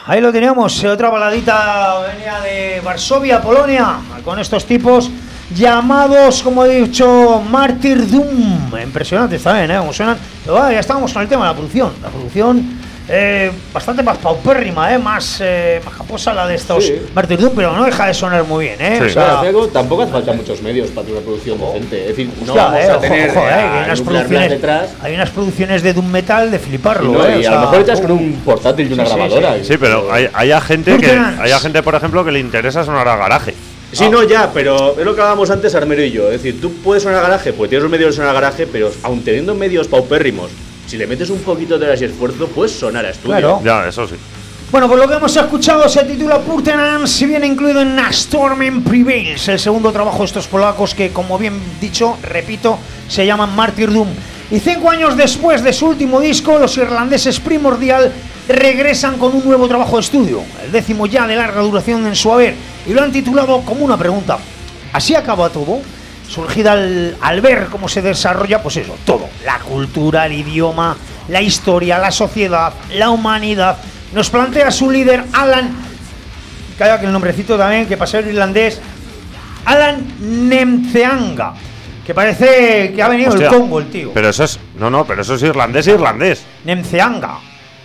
Ahí lo teníamos, otra baladita venía de Varsovia, Polonia, con estos tipos llamados, como he dicho, Martyrdom. Impresionantes también, como suenan. Pero ya estábamos con el tema de la producción. La producción bastante más paupérrima, más japosa la de estos Martyrdom, pero no deja de sonar muy bien, Sí. O sea, tampoco hace falta muchos medios para una producción decente. Es decir, no vamos a tener hay unas producciones detrás. Hay unas producciones de doom metal de fliparlo, y a lo mejor echas con un portátil y una grabadora. Sí, pero hay gente, por ejemplo, que le interesa sonar a garaje. Sí, no, ya, pero es lo que hablábamos antes, Armero y yo. Es decir, tú puedes sonar a garaje, pues tienes los medios de sonar a garaje, pero aun teniendo medios paupérrimos, si le metes un poquito de horas y esfuerzo, puedes sonar a estudio. Claro. Ya, eso sí. Bueno, pues lo que hemos escuchado se titula Purtenance y viene incluido en A Storm Prevails, el segundo trabajo de estos polacos que, como bien dicho, repito, se llaman Martyrdom. Y 5 años después de su último disco, los irlandeses Primordial regresan con un nuevo trabajo de estudio, el 10º ya de larga duración en su haber, y lo han titulado como una pregunta. ¿Así acaba todo? Surgida al ver cómo se desarrolla, pues eso, todo. La cultura, el idioma, la historia, la sociedad, la humanidad. Nos plantea su líder, Alan, calla que el nombrecito también, que para ser irlandés, Alan Nemceanga, que parece que ha venido del Congo el tío. Pero eso es, pero eso es irlandés. Nemceanga.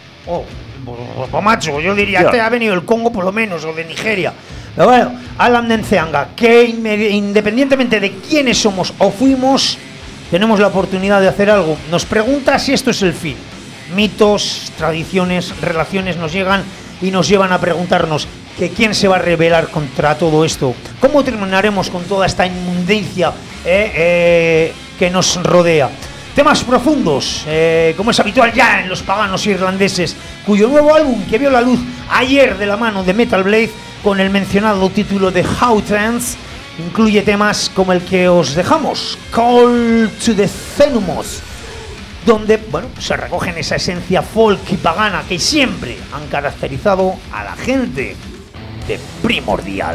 Pues macho, yo diría que ha venido del Congo por lo menos, o de Nigeria. Pero bueno, Alan Nemceanga, que independientemente de quiénes somos o fuimos, tenemos la oportunidad de hacer algo. Nos pregunta si esto es el fin. Mitos, tradiciones, relaciones nos llegan y nos llevan a preguntarnos que quién se va a rebelar contra todo esto. ¿Cómo terminaremos con toda esta inmundicia que nos rodea? Temas profundos, como es habitual ya en los paganos irlandeses, cuyo nuevo álbum, que vio la luz ayer de la mano de Metal Blade, con el mencionado título de How Trance, incluye temas como el que os dejamos, Call to the Xenomorphs, donde se recogen esa esencia folk y pagana que siempre han caracterizado a la gente de Primordial.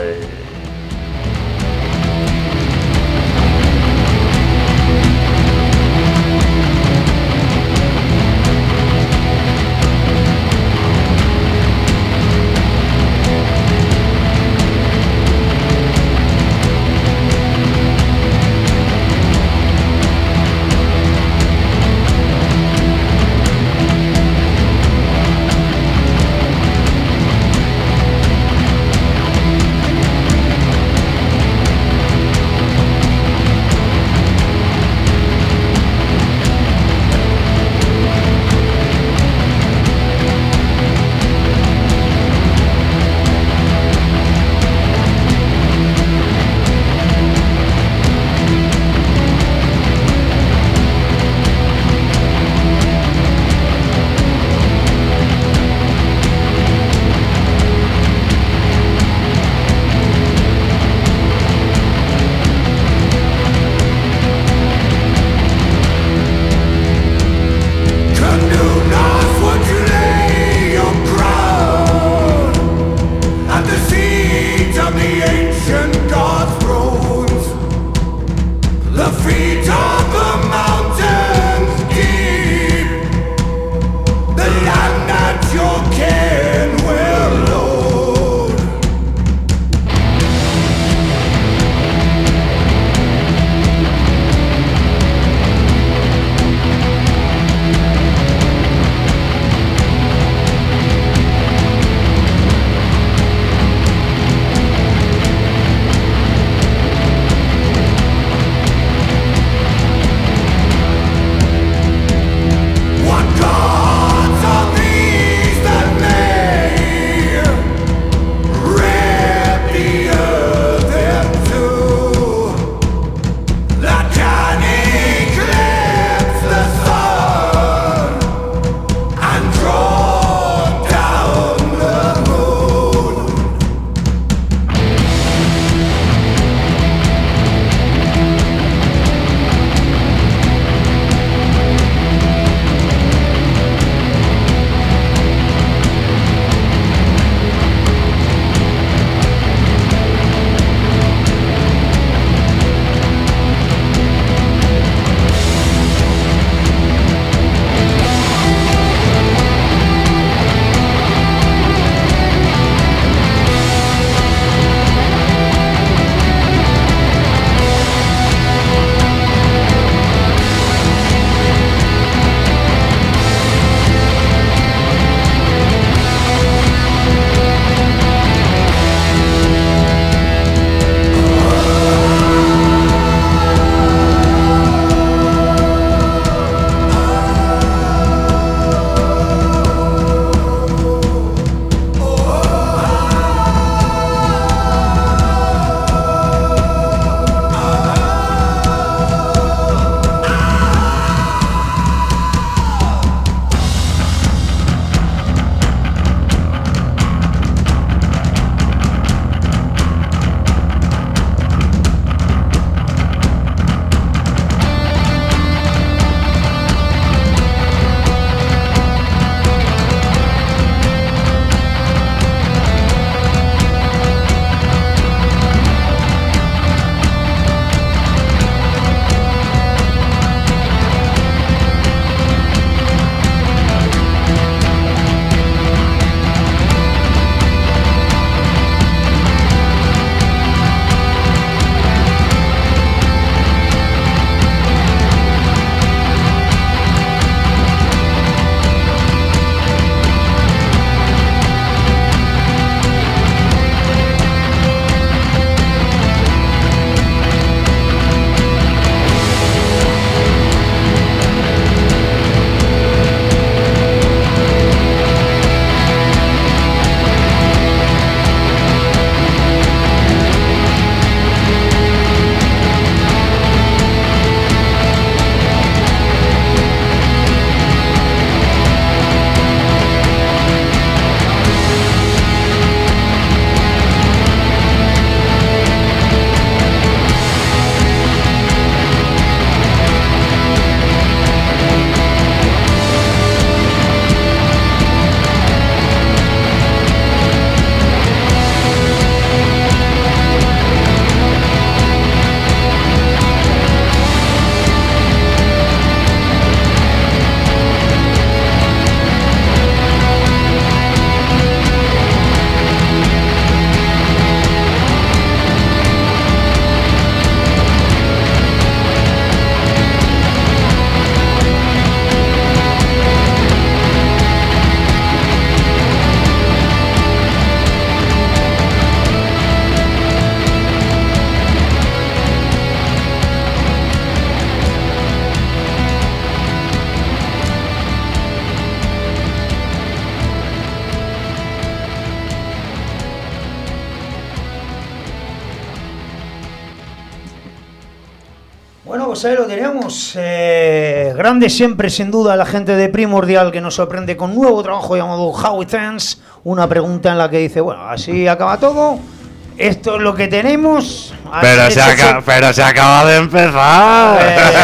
Pues ahí lo teníamos. Grande siempre, sin duda, la gente de Primordial, que nos sorprende con un nuevo trabajo llamado How It Ends. Una pregunta en la que dice, bueno, así acaba todo. Esto es lo que tenemos. Pero se acaba de empezar.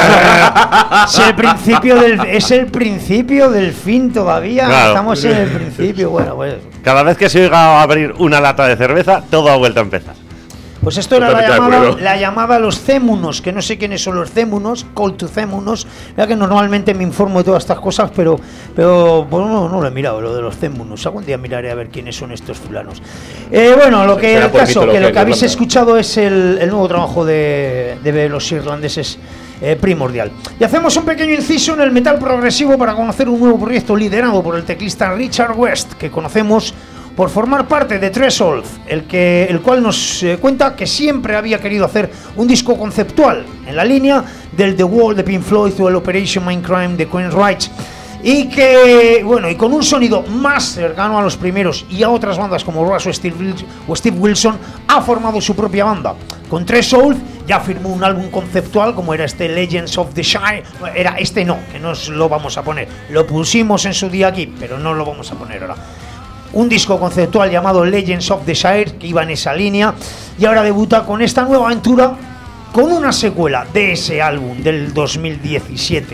Es el principio del fin todavía. Claro. Estamos en el principio. Bueno, pues. Cada vez que se oiga abrir una lata de cerveza, todo ha vuelto a empezar. Pues esto era la llamada a los cémunos, que no sé quiénes son los cémunos, call to cémunos, ya que normalmente me informo de todas estas cosas, pero pues no lo he mirado, lo de los cémunos. Algún día miraré a ver quiénes son estos fulanos. Bueno, lo que habéis escuchado es el nuevo trabajo de los irlandeses, Primordial. Y hacemos un pequeño inciso en el metal progresivo para conocer un nuevo proyecto liderado por el teclista Richard West, que conocemos por formar parte de Threshold, el cual nos cuenta que siempre había querido hacer un disco conceptual en la línea del The Wall de Pink Floyd o el Operation Mindcrime de Queen's Rights, y que, bueno, y con un sonido más cercano a los primeros y a otras bandas como Rush o Steve Wilson, ha formado su propia banda. Con Threshold ya firmó un álbum conceptual como era este Legends of the Shire. Era este no, que no os lo vamos a poner. Lo pusimos en su día aquí, pero no lo vamos a poner ahora. Un disco conceptual llamado Legends of the Shire, que iba en esa línea, y ahora debuta con esta nueva aventura, con una secuela de ese álbum del 2017,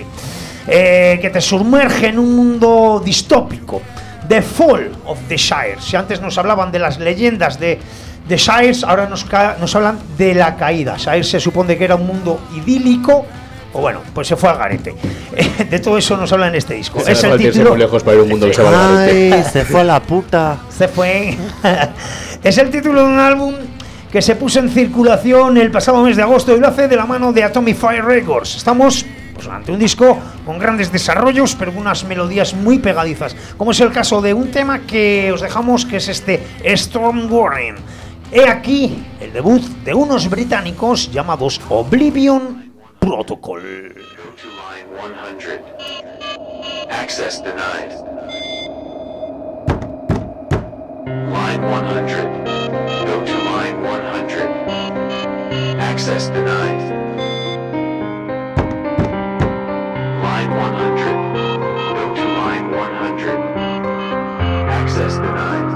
que te sumerge en un mundo distópico, The Fall of the Shire. Si antes nos hablaban de las leyendas de Shires, ahora nos hablan de la caída. Shire se supone que era un mundo idílico, o bueno, pues se fue al garete. De todo eso nos habla en este disco. Es el título. Muy lejos para ir a un mundo que se va al garete. Ay, se fue a la puta. Se fue. Es el título de un álbum que se puso en circulación el pasado mes de agosto y lo hace de la mano de Atomic Fire Records. Estamos pues ante un disco con grandes desarrollos, pero con unas melodías muy pegadizas, como es el caso de un tema que os dejamos, que es este Storm Warning. He aquí el debut de unos británicos llamados Oblivion Protocol. Go to line 100. Access denied. Line 100. Go to line 100. Access denied. Line 100. Go to line 100. Access denied.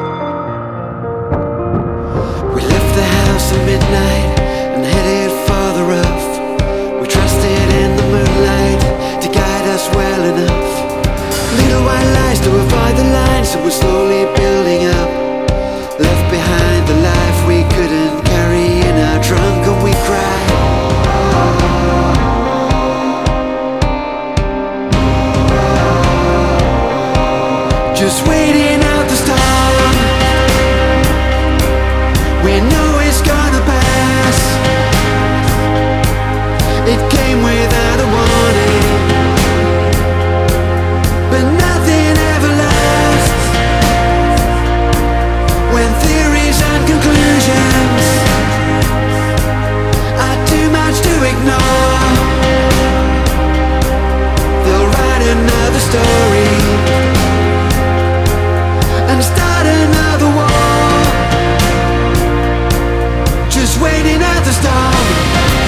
We left the house at midnight and headed farther up. We trusted in the moonlight to guide us well enough. Little white lies to avoid the lines that were slowly building up. Left behind the life we couldn't carry in our trunk, and we cried. Just waiting out the storm. We know it's gonna pass. It came without a warning, but nothing ever lasts. When theories and conclusions are too much to ignore, they'll write another story and start another war. Just waiting at the storm.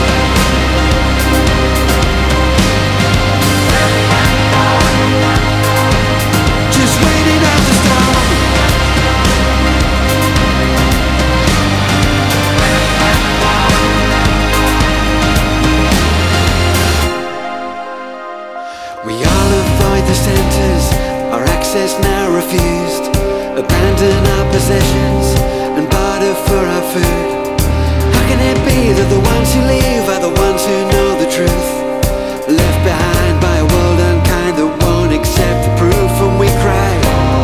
Now refused, abandon our possessions and barter for our food. How can it be that the ones who leave are the ones who know the truth? Left behind by a world unkind that won't accept the proof, and we cry.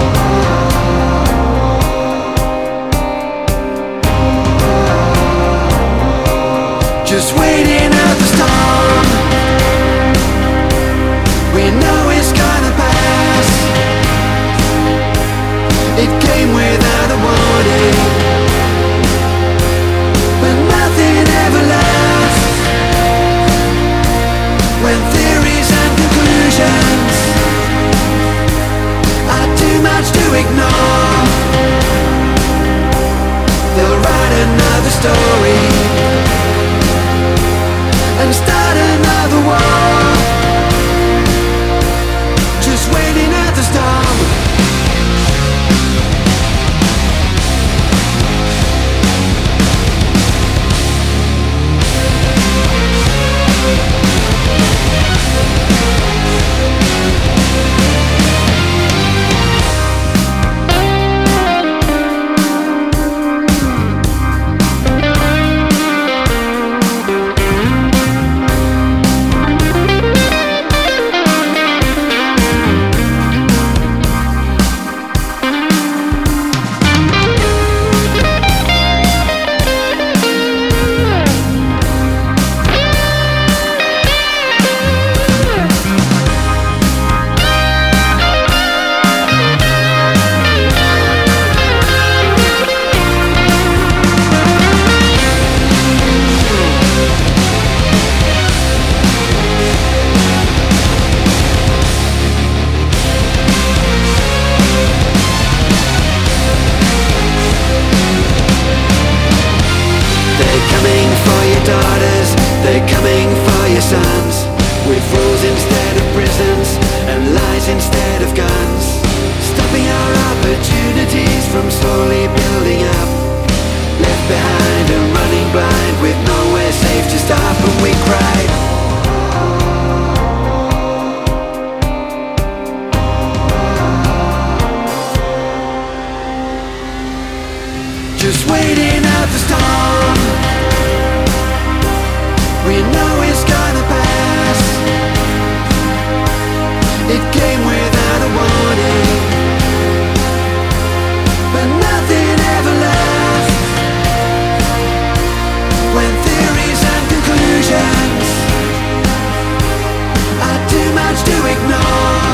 Just waiting out the storm. We know it's gonna pass. It came without a warning, but nothing ever lasts. When theories and conclusions are too much to ignore, they'll write another story and start another just waiting out the storm. We know it's gonna pass. It came without a warning, but nothing ever lasts. When theories and conclusions are too much to ignore,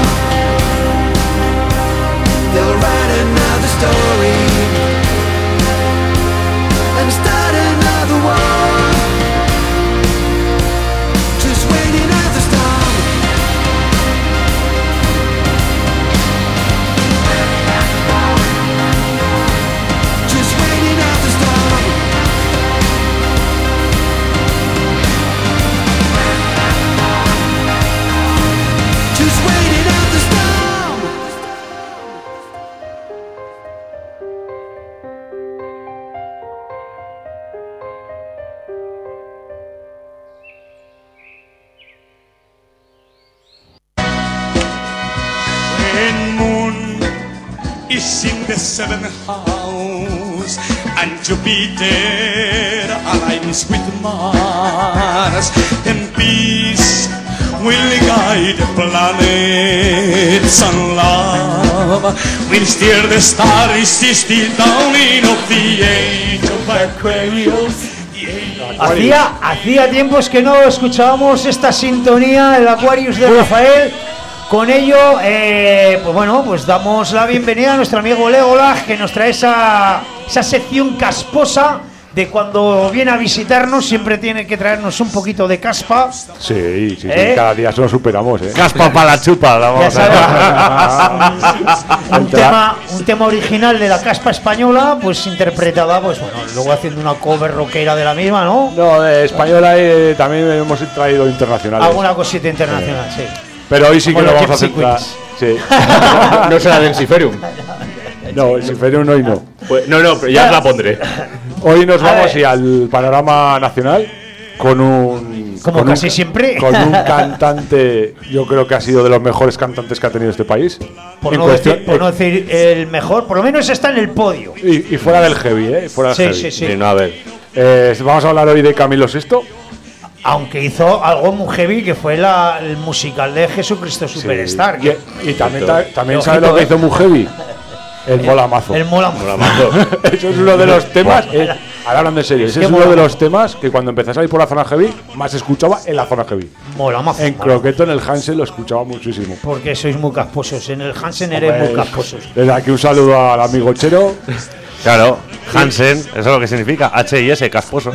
they'll write another story and start another war. Just waiting out the storm. Just waiting out the storm. Just waiting out the storm. When moon is in the seventh house and Jupiter aligns with Mars, then peace will guide the planets and love will steer the stars still dawning of the age of Aquarius. Hacía tiempos que no escuchábamos esta sintonía, el Aquarius de Rafael. Con ello, pues bueno, pues damos la bienvenida a nuestro amigo Legolas, que nos trae esa sección casposa de cuando viene a visitarnos. Siempre tiene que traernos un poquito de caspa. Sí, cada día se lo superamos, Caspa para la chupa, la vamos un tema original de la caspa española, pues interpretada, pues bueno, luego haciendo una cover rockera de la misma, ¿no? No, de española también hemos traído internacionales. Alguna cosita internacional, sí. Pero hoy sí que como lo los vamos a Gypsy centrar. Queens. Sí. No será del Siferium. No, el Siferium hoy no. Pues, no, pero ya os la pondré. Hoy nos vamos al panorama nacional con un. Como con casi siempre. Con un cantante, yo creo que ha sido de los mejores cantantes que ha tenido este país. Por no decir el mejor, por lo menos está en el podio. Y fuera del heavy, Fuera del heavy. Sí. No, a ver. Vamos a hablar hoy de Camilo VI. Aunque hizo algo muy heavy, que fue el musical de Jesucristo Superstar. Sí. Y también ¿sabes lo que hizo muy heavy? El molamazo. El molamazo. Eso es uno de los temas. Ahora hablando en serio, ese es uno de los temas que cuando empezás a ir por la zona heavy, más escuchaba en la zona heavy. Molamazo. En Croqueto, en el Hansen, lo escuchaba muchísimo. Porque sois muy casposos. En el Hansen eres muy casposos. Desde aquí un saludo al amigo Chero. Claro, Hansen, eso es lo que significa H&S, casposo.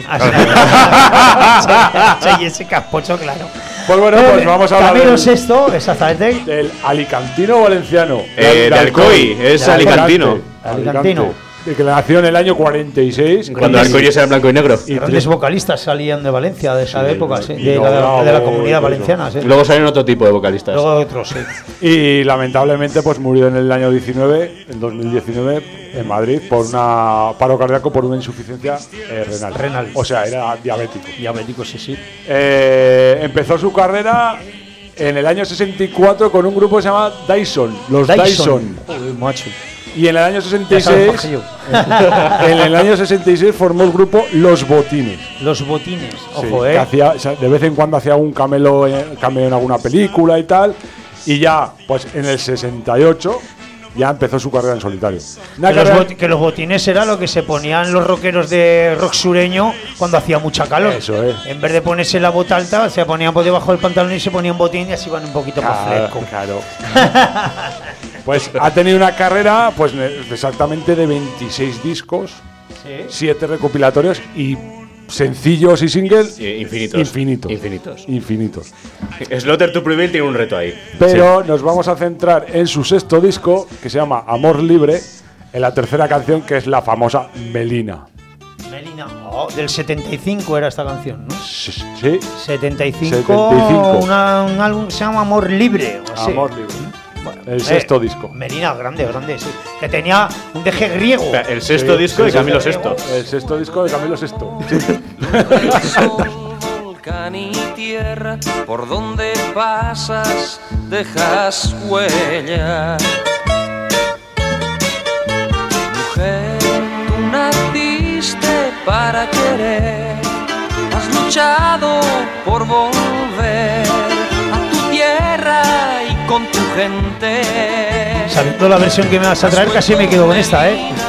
H&S, casposo, claro. Pues bueno, pues vamos a hablar Camilo VI, exactamente. del alicantino valenciano. De Alcoy, es alicantino. Alicantino. De que nació en el año 46. Cuando Alcoy era blanco y negro. Y grandes vocalistas salían de Valencia, de esa época, sí, de la comunidad valenciana. Sí. Luego salieron otro tipo de vocalistas. Luego otros, sí. Y lamentablemente pues murió en el año 2019, en Madrid, por un paro cardíaco por una insuficiencia renal. O sea, era diabético. Diabético, sí. Empezó su carrera en el año 64 con un grupo que se llama Dyson, los Dyson. Uy, macho. Y en el año 66 en el año 66 formó el grupo Los Botines. Los Botines, ojo, que hacía, de vez en cuando hacía un cameo en alguna película y tal. Y ya, pues en el 68 ya empezó su carrera en solitario. Que los botines era lo que se ponían los rockeros de rock sureño cuando hacía mucha calor. Eso es. En vez de ponerse la bota alta, se ponían por debajo del pantalón y se ponían botín y así iban un poquito más frescos. Claro. Pues ha tenido una carrera pues exactamente de 26 discos, 7 recopilatorios y sencillos y singles infinitos. Slaughter to Prevail tiene un reto ahí. Pero nos vamos a centrar en su sexto disco, que se llama Amor Libre, en la tercera canción, que es la famosa Melina. Melina, del 75 era esta canción, ¿no? Sí. 75. Un álbum que se llama Amor Libre. Amor Libre. Bueno, el sexto disco. Melina, grande, sí. Que tenía un deje griego. El sexto disco de Camilo VI. El sexto disco de Camilo VI. Volcán y tierra, por donde pasas, dejas huella. Mujer, tú naciste luchado por volver a tu tierra y con tu gente. Sabiendo la versión que me vas a traer, casi me quedo con esta,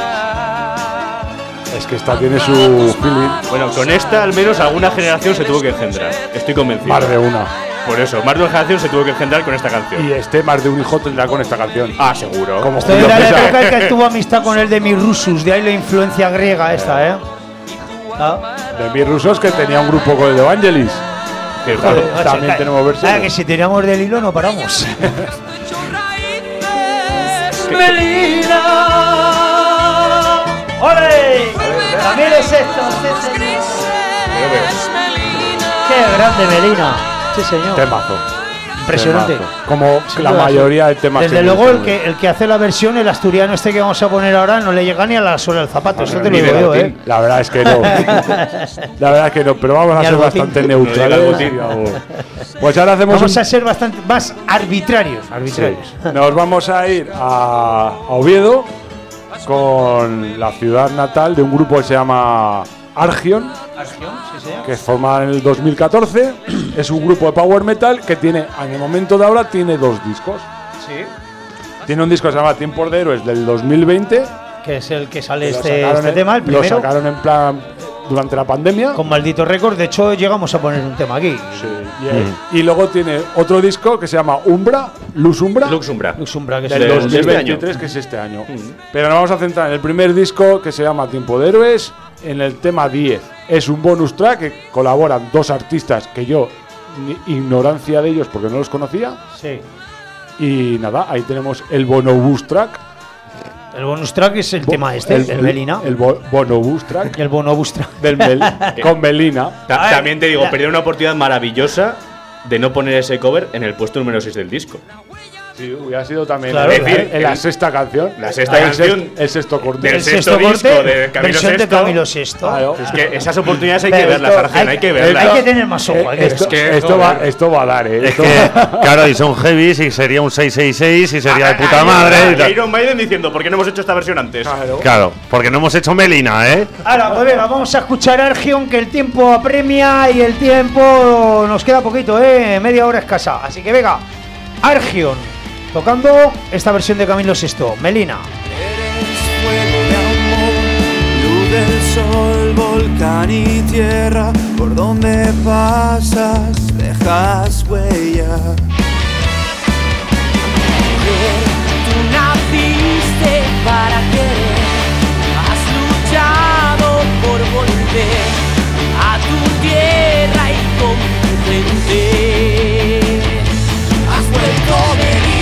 Es que esta tiene su feeling. Bueno, con esta al menos alguna generación se tuvo que engendrar. Estoy convencido. Más de una. Por eso, más de una generación se tuvo que engendrar con esta canción. Y más de un hijo tendrá con esta canción. Ah, seguro. Como Esto Julio era la César. época en que tuvo amistad con el de mis rusos, de ahí la influencia griega esta, De mis rusos que tenía un grupo con el de Evangelis. Que también tenemos versiones. Que si teníamos del hilo no paramos. Melina. ¡Ole! También es esto, sí, señor. ¡Qué grande Melina! Sí, señor. Temazo. Impresionante. Temazo. Como Sin la duda, mayoría de temas. Desde que luego hemos el que hace la versión, el asturiano este que vamos a poner ahora, no le llega ni a la suela del zapato. Eso te lo digo yo, La verdad es que no. La verdad es que no, pero vamos a ser bastante neutrales. Pues ahora hacemos vamos a ser bastante más arbitrarios. Sí. Nos vamos a ir a Oviedo con la ciudad natal de un grupo que se llama Argion, que es formado en el 2014. Es un grupo de power metal que tiene, en el momento de ahora, tiene 2 discos. Sí. Tiene un disco que se llama Tiempos de Héroes del 2020. Que es el que sale este tema, el primero. Lo sacaron en plan durante la pandemia. Con Maldito Récord, de hecho llegamos a poner un tema aquí. Sí. Y luego tiene otro disco que se llama Lux Umbra, que del 2023, que es este año. Pero nos vamos a centrar en el primer disco, que se llama Tiempo de Héroes, en el tema 10. Es un bonus track que colaboran 2 artistas que yo, ignorancia de ellos porque no los conocía. Sí. Y nada, ahí tenemos el bonus track. El bonus track es el tema el Melina. El bonus track. El bonus track. Con Melina. También te digo, perdí una oportunidad maravillosa de no poner ese cover en el puesto número 6 del disco. Sí, hubiera sido también en la sexta canción. La sexta canción. El sexto corte. Del sexto disco de Camilo VI. Claro. Es que esas oportunidades hay que verlas, Argen, hay que verlas. Hay que tener más ojo. Esto va a dar, Es que, claro, y son heavy, y sería un 666 y sería de puta madre. Iron Maiden diciendo, ¿por qué no hemos hecho esta versión antes? Claro, porque no hemos hecho Melina, Ahora, pues venga, vamos a escuchar Argion, que el tiempo apremia y el tiempo nos queda poquito, media hora escasa. Así que venga, Argion. Tocando esta versión de Camilo VI, Melina. Eres fuego de amor, luz del sol, volcán y tierra. Por donde pasas, dejas huella. Tú naciste para querer, has luchado por volver a tu tierra y con tu gente. Has vuelto Melina.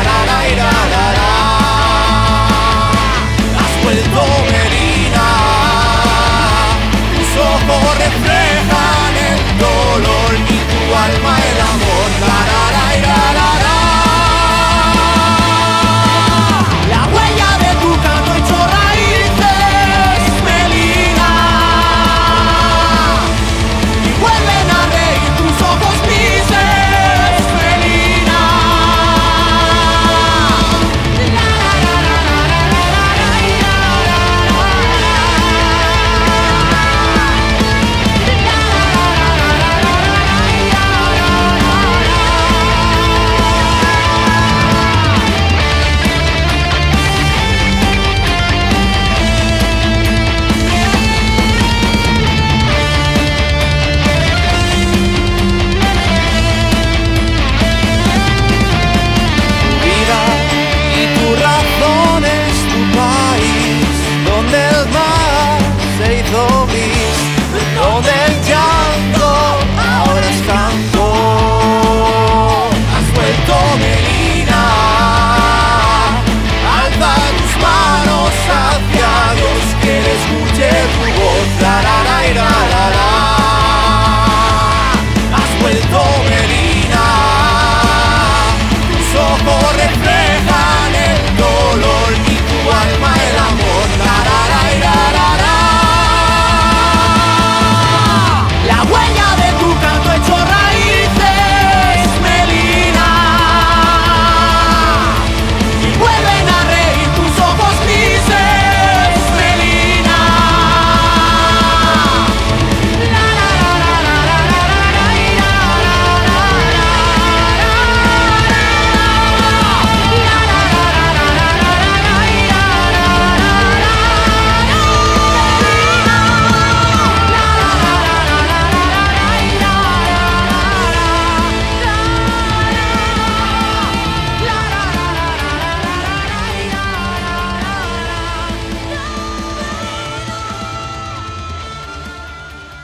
Has vuelto Melina.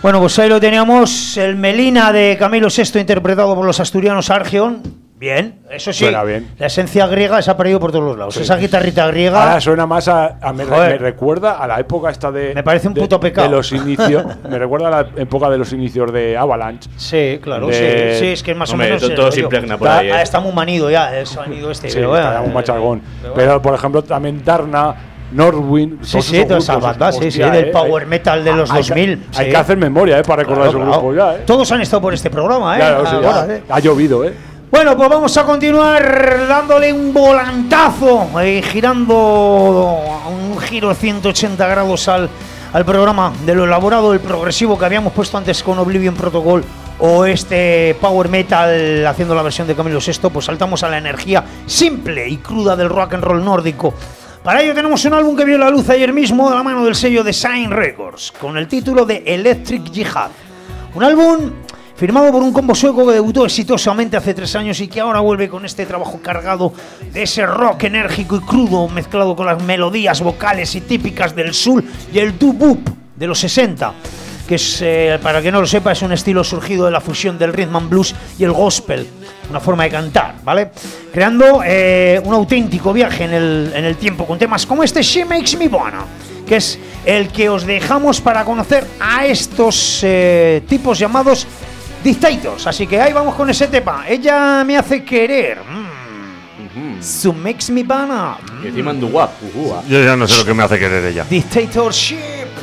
Bueno, pues ahí lo teníamos, el Melina de Camilo VI interpretado por los asturianos Argion. Bien, eso sí, suena bien. La esencia griega se ha perdido por todos los lados. Sí. Esa guitarrita griega. Ahora suena más me recuerda a la época esta de. Me parece un puto pecado. De los inicios. Me recuerda a la época de los inicios de Avalanche. Sí, claro. Sí, es que más o menos. Todo se impregna por ahí. Está muy manido ya, el sonido este. Sí, está muy machagón. Pero, por ejemplo, también Darna, Northwind. Sí, toda esa banda, sí, del power metal de los 2000. Hay que hacer memoria, para recordar esos grupos ya, Todos han estado por este programa, Claro, ha llovido, Bueno, pues vamos a continuar dándole un volantazo, girando un giro de 180 grados al programa de lo elaborado, el progresivo que habíamos puesto antes con Oblivion Protocol o este power metal haciendo la versión de Camilo VI, pues saltamos a la energía simple y cruda del rock and roll nórdico. Para ello tenemos un álbum que vio la luz ayer mismo de la mano del sello de Sign Records, con el título de Electric Jihad. Un álbum firmado por un combo sueco que debutó exitosamente hace 3 años y que ahora vuelve con este trabajo cargado de ese rock enérgico y crudo, mezclado con las melodías vocales y típicas del soul y el doo-wop de los 60, que es, para que no lo sepa, es un estilo surgido de la fusión del rhythm and blues y el gospel, una forma de cantar, ¿vale? Creando un auténtico viaje en el tiempo con temas como este She Makes Me Wanna, que es el que os dejamos para conocer a estos tipos llamados Dictators. Así que ahí vamos con ese tema. Ella me hace querer. So makes me wanna. Y encima en doo-wop. Yo ya no sé lo que me hace querer ella. Dictatorship.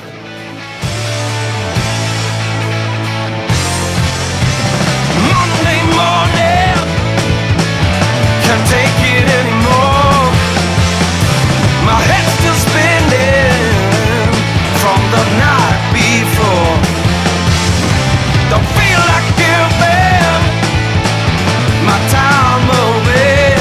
Monday morning, can't take it anymore. My head's still spinning from the night before. Don't feel like giving my time away.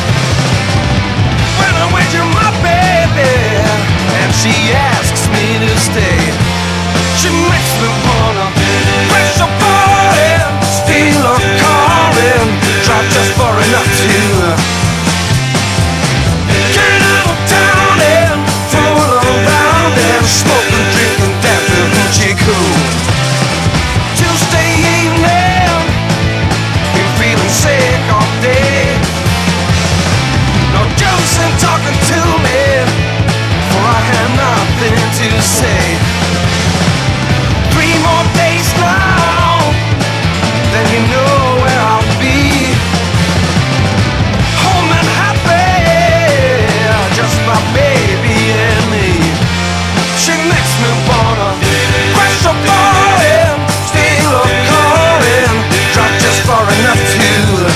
When I'm with you, my baby, and she asks me to stay, she makes me wanna press a button, steal a car and try just for enough to get out of town and fool around and smoke and drink and dance to hoochie cool. Tuesday evening, been feeling sick all day. No use in talking to me, for I have nothing to say. 3 more days now, then you know where I'll be. Home and happy, just my baby and me. She makes me wanna crash a bar and steal a car and try just for enough to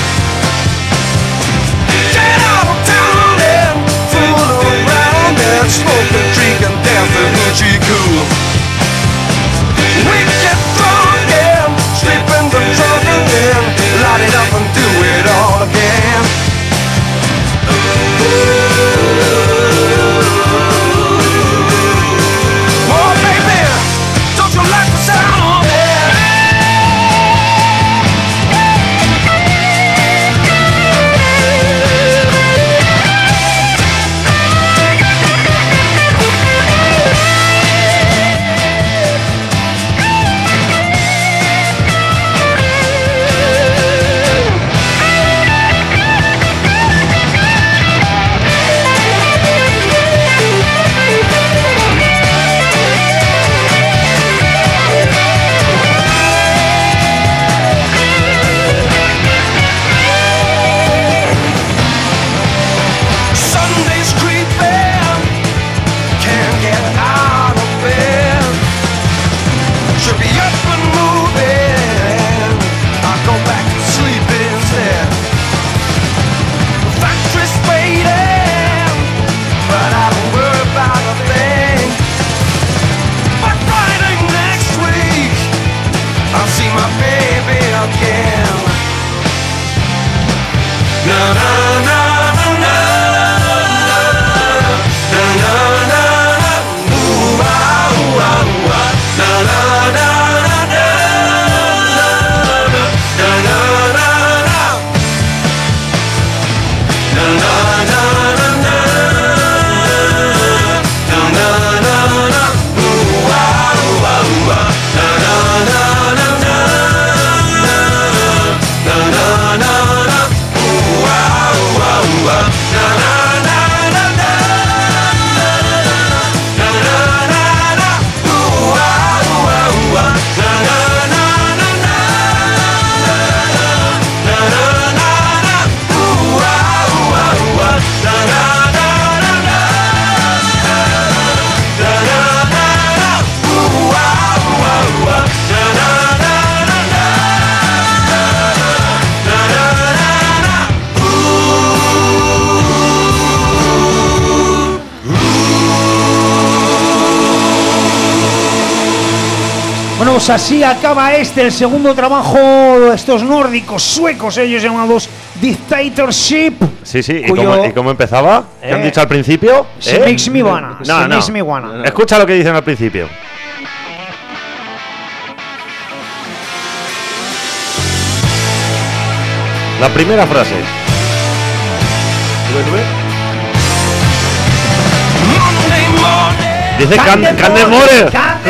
get out of town and fool around and smoke and drink and dance the hoochie cool. We get drunk and sleep in the trunk and then light it up and do it all again. Oh baby, don't you like the sound of it? Sunday's creeping, can't get out of bed. Should be up and moving, I'll go back to sleep instead. The factory's fading, but I don't worry about a thing. But Friday next week, I'll see my baby again. Na na na na na. Na Bueno, pues así acaba el segundo trabajo de estos nórdicos suecos, ellos llamados Dictatorship. Sí, sí, ¿y cómo empezaba? ¿Qué han dicho al principio? Se makes me wanna. No, no. Makes me wanna. Escucha lo que dicen al principio. La primera frase. Dice Candemore.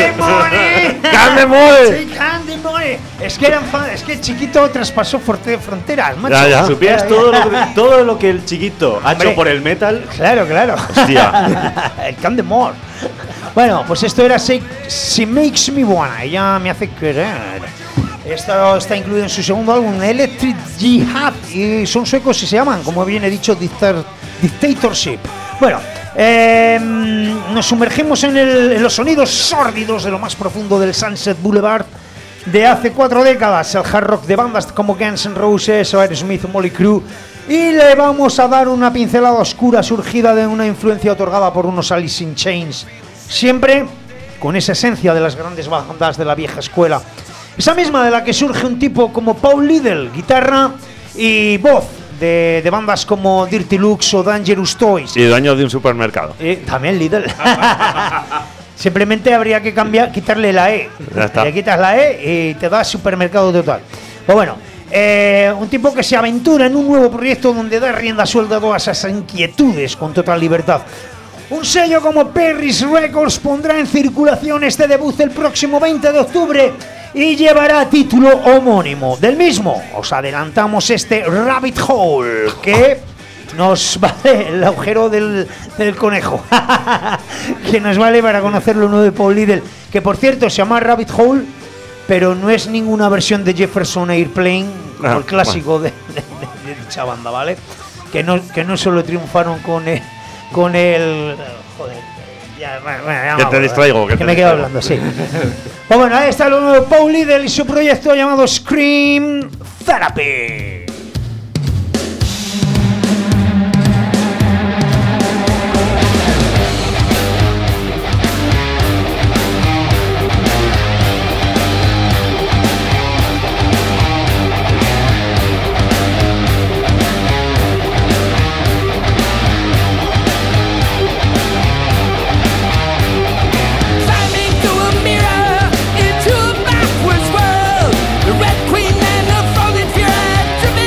Sí, Candemore. Es que Chiquito traspasó fronteras, macho. Ya. ¿Supieras todo lo que el Chiquito ha hecho por el metal? Claro. Hostia. El Candemore. Bueno, pues esto era She Makes Me Wanna. Ella me hace querer. Esto está incluido en su segundo álbum, Electric Jihad. Y son suecos y se llaman, como bien he dicho, Dictatorship. Bueno, nos sumergimos en los sonidos sórdidos de lo más profundo del Sunset Boulevard de hace 4 décadas, el hard rock de bandas como Guns N' Roses o Aerosmith o Motley Crue, y le vamos a dar una pincelada oscura surgida de una influencia otorgada por unos Alice in Chains, siempre con esa esencia de las grandes bandas de la vieja escuela, esa misma de la que surge un tipo como Paul Liddell, guitarra y voz de bandas como Dirty Looks o Dangerous Toys. Y dueño de un supermercado. También Lidl. Simplemente habría que quitarle la E. Le quitas la E y te das supermercado total. Pues bueno, un tipo que se aventura en un nuevo proyecto donde da rienda suelta a todas esas inquietudes con total libertad. Un sello como Perris Records pondrá en circulación este debut el próximo 20 de octubre y llevará título homónimo. Del mismo os adelantamos este Rabbit Hole, que nos vale el agujero del conejo, que nos vale para conocer lo nuevo de Paul Liddell, que por cierto se llama Rabbit Hole, pero no es ninguna versión de Jefferson Airplane, como el clásico de dicha banda, ¿vale? Que no solo triunfaron con el joder. Ya que te distraigo. Que me quedo hablando, sí. Pues bueno, ahí está lo nuevo Paul Liddell y su proyecto llamado Scream Therapy. Red Queen and her falling fear had driven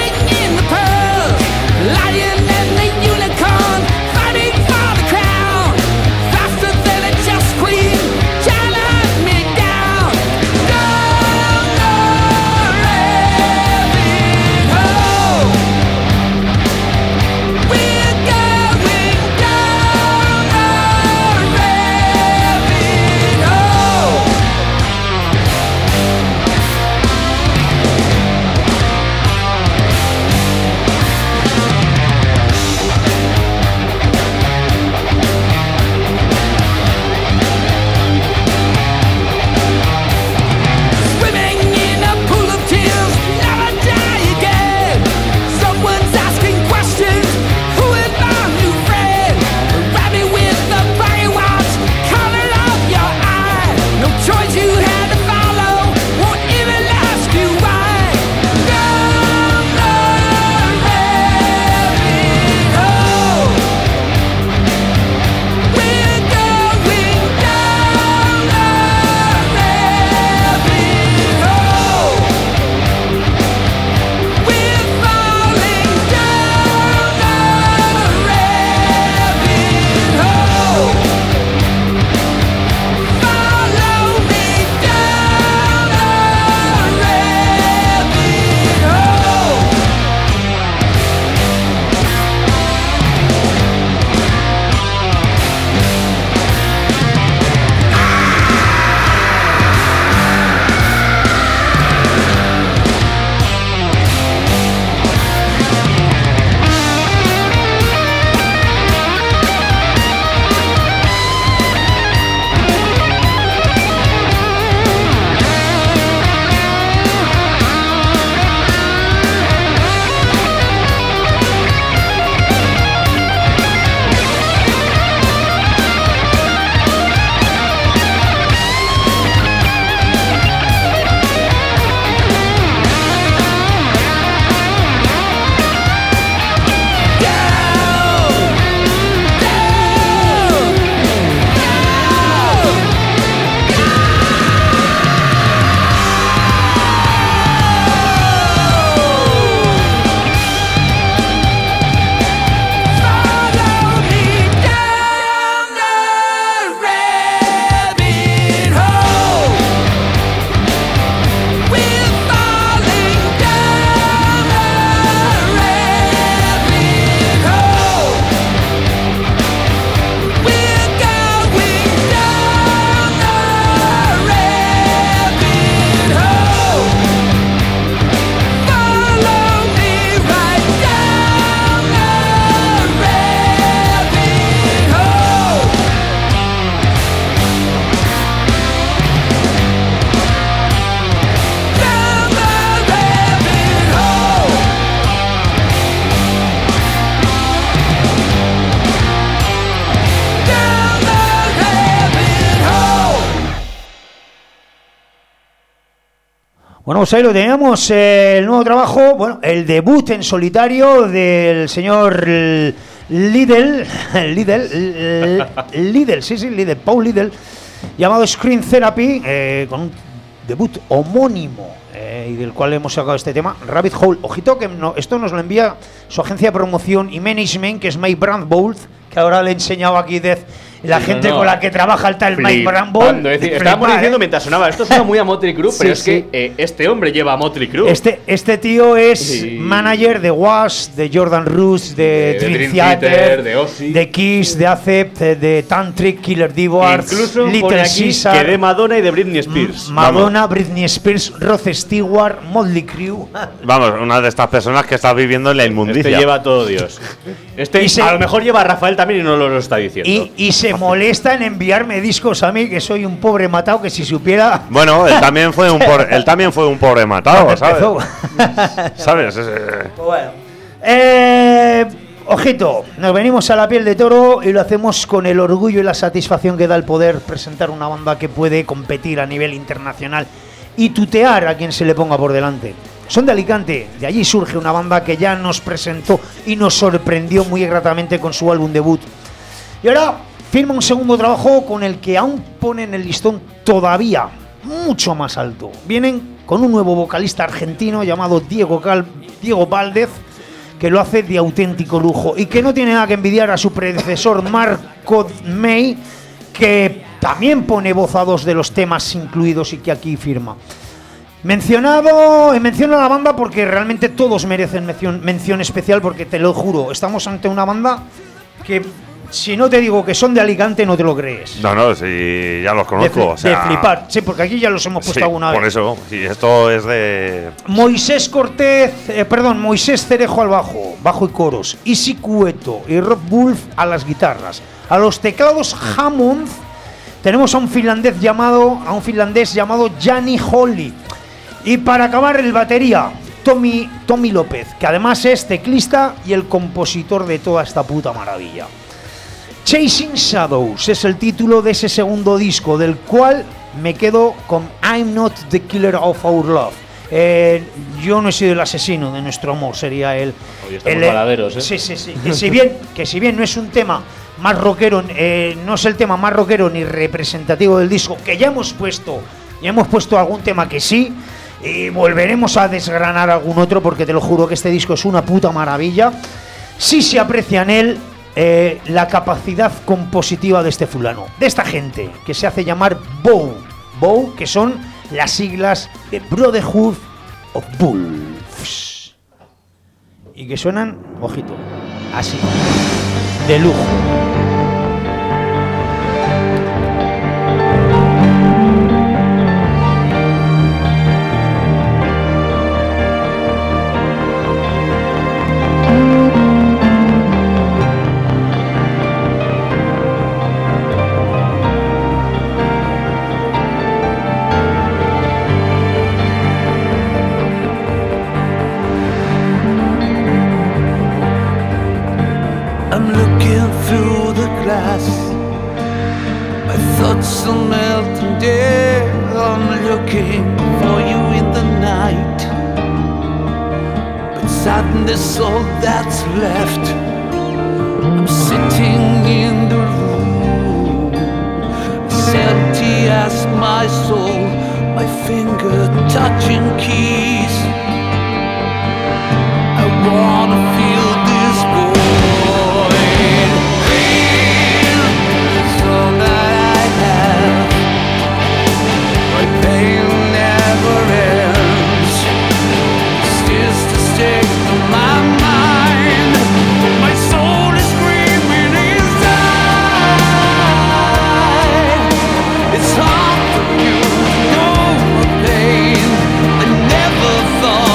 Bueno, pues ahí lo teníamos, el nuevo trabajo, bueno, el debut en solitario del señor Lidl, Paul Lidl, llamado Screen Therapy, con un debut homónimo, y del cual hemos sacado este tema, Rabbit Hole. Ojito que esto nos lo envía su agencia de promoción y management, que es Mike Brandbold, que ahora le he enseñado aquí la gente con la que trabaja el tal Mike Brandbold. Estábamos diciendo mientras sonaba, esto suena muy a Motley Crue, pero es que este hombre lleva a Motley Crue. Este tío es manager de Wash, de Jordan Rus, de Dream Theater, de Ozzy, de Kiss, de Accept, de Tantric, Killer Divorce, incluso Little Caesar, que de Madonna y de Britney Spears. Madonna, Britney Spears, Rod Stewart, Motley Crue. Vamos, una de estas personas que está viviendo en la inmundicia. Este lleva a todo Dios. A lo mejor lleva a Rafael también y no lo está diciendo. Y se molesta en enviarme discos a mí, que soy un pobre matado, que si supiera. Bueno, él también fue un pobre matado, ¿sabes? ¿Sabes? Bueno. Ojito, nos venimos a la piel de toro y lo hacemos con el orgullo y la satisfacción que da el poder presentar una banda que puede competir a nivel internacional y tutear a quien se le ponga por delante. Son de Alicante, de allí surge una banda que ya nos presentó y nos sorprendió muy gratamente con su álbum debut. Y ahora firma un segundo trabajo con el que aún ponen el listón todavía mucho más alto. Vienen con un nuevo vocalista argentino llamado Diego Valdez, que lo hace de auténtico lujo y que no tiene nada que envidiar a su predecesor Marco May, que también pone voz a dos de los temas incluidos y que aquí firma. Menciono a la banda porque realmente todos merecen mención especial, porque te lo juro, estamos ante una banda que, si no te digo que son de Alicante, no te lo crees. No, sí, ya los conozco. De flipar, sí, porque aquí ya los hemos puesto alguna vez. Por eso, sí, esto es de... Moisés Cerejo al bajo y coros, Isi Cueto y Rob Wolf a las guitarras. A los teclados Hammond tenemos a un finlandés llamado Gianni Holly. Y para acabar, el batería, Tommy López, que además es teclista y el compositor de toda esta puta maravilla. Chasing Shadows es el título de ese segundo disco, del cual me quedo con I'm Not the Killer of Our Love. Yo no he sido el asesino de nuestro amor, sería el... Hoy estamos baladeros, ¿eh? Sí. Que si bien no es un tema más rockero, no es el tema más rockero ni representativo del disco, que ya hemos puesto algún tema que sí, y volveremos a desgranar algún otro, porque te lo juro que este disco es una puta maravilla. Sí se aprecia en él la capacidad compositiva de este fulano, de esta gente que se hace llamar Bow, que son las siglas de Brotherhood of Wolves, y que suenan, ojito, así, de lujo. Sadness, all that's left. I'm sitting in the room, as empty as my soul, my finger touching keys. I wanna feel this void. It's all that I have. My pain never ends. It's to stay. My mind, my soul is screaming inside. It's hard for you to know the pain. I never thought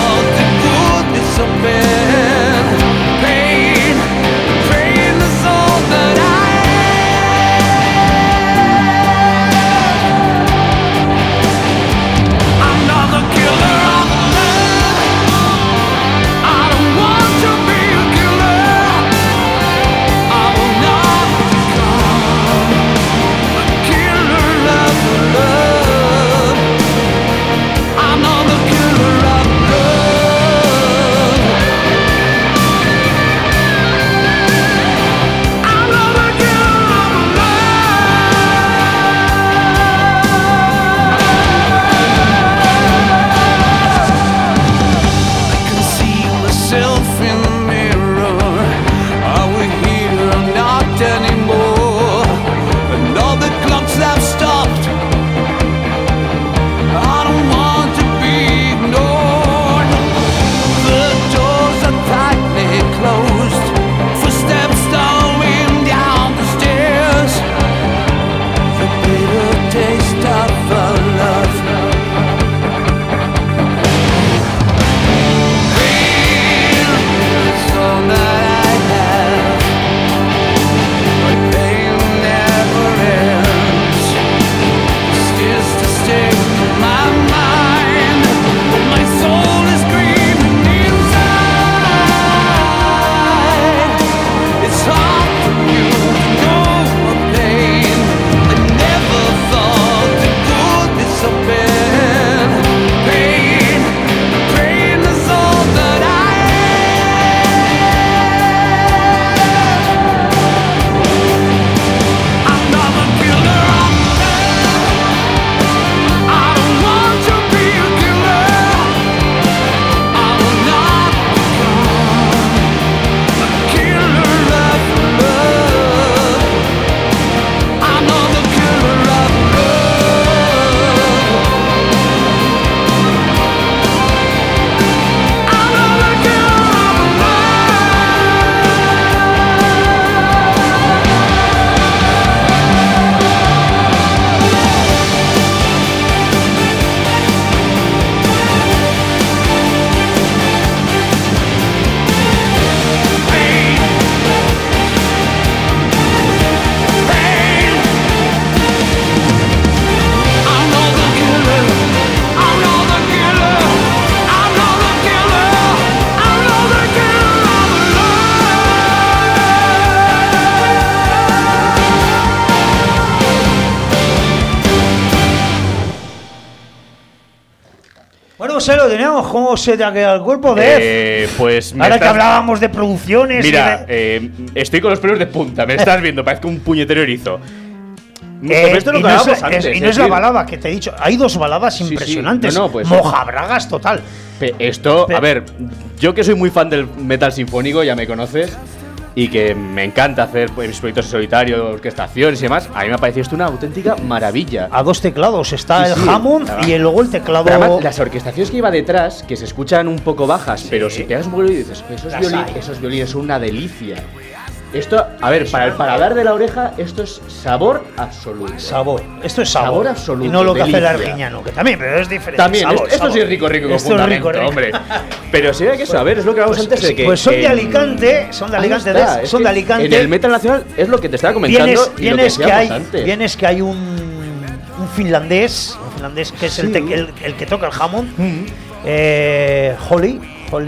sé, lo teníamos. ¿Cómo se te ha quedado el cuerpo, Def? Pues ahora que hablábamos de producciones. Mira, estoy con los pelos de punta. Me estás viendo, parezco un puñetero erizo. Esto es lo que hablábamos antes. Y no es la balada que te he dicho. Hay 2 baladas impresionantes. No, pues, mojabragas total. A ver, yo que soy muy fan del metal sinfónico, ya me conoces. Y que me encanta hacer mis proyectos en solitario, orquestaciones y demás. A mí me ha parecido esto una auténtica maravilla. A 2 teclados, está el Hammond y luego el teclado. Pero además, las orquestaciones que lleva detrás, que se escuchan un poco bajas, pero si pegas un poco y dices, esos violines son una delicia. Esto, a ver, para el paladar de la oreja, esto es sabor absoluto. Esto es sabor absoluto. Y no lo que hace el Arguiñano, que también, pero es diferente. También, esto sí es rico con fundamento, hombre. Pero sí que eso, a ver, es lo que hablamos antes de que. Pues son de Alicante, son de Alicante. En el metal nacional es lo que te estaba comentando. Vienes que hay un finlandés que es el que toca el Hammond. Holly.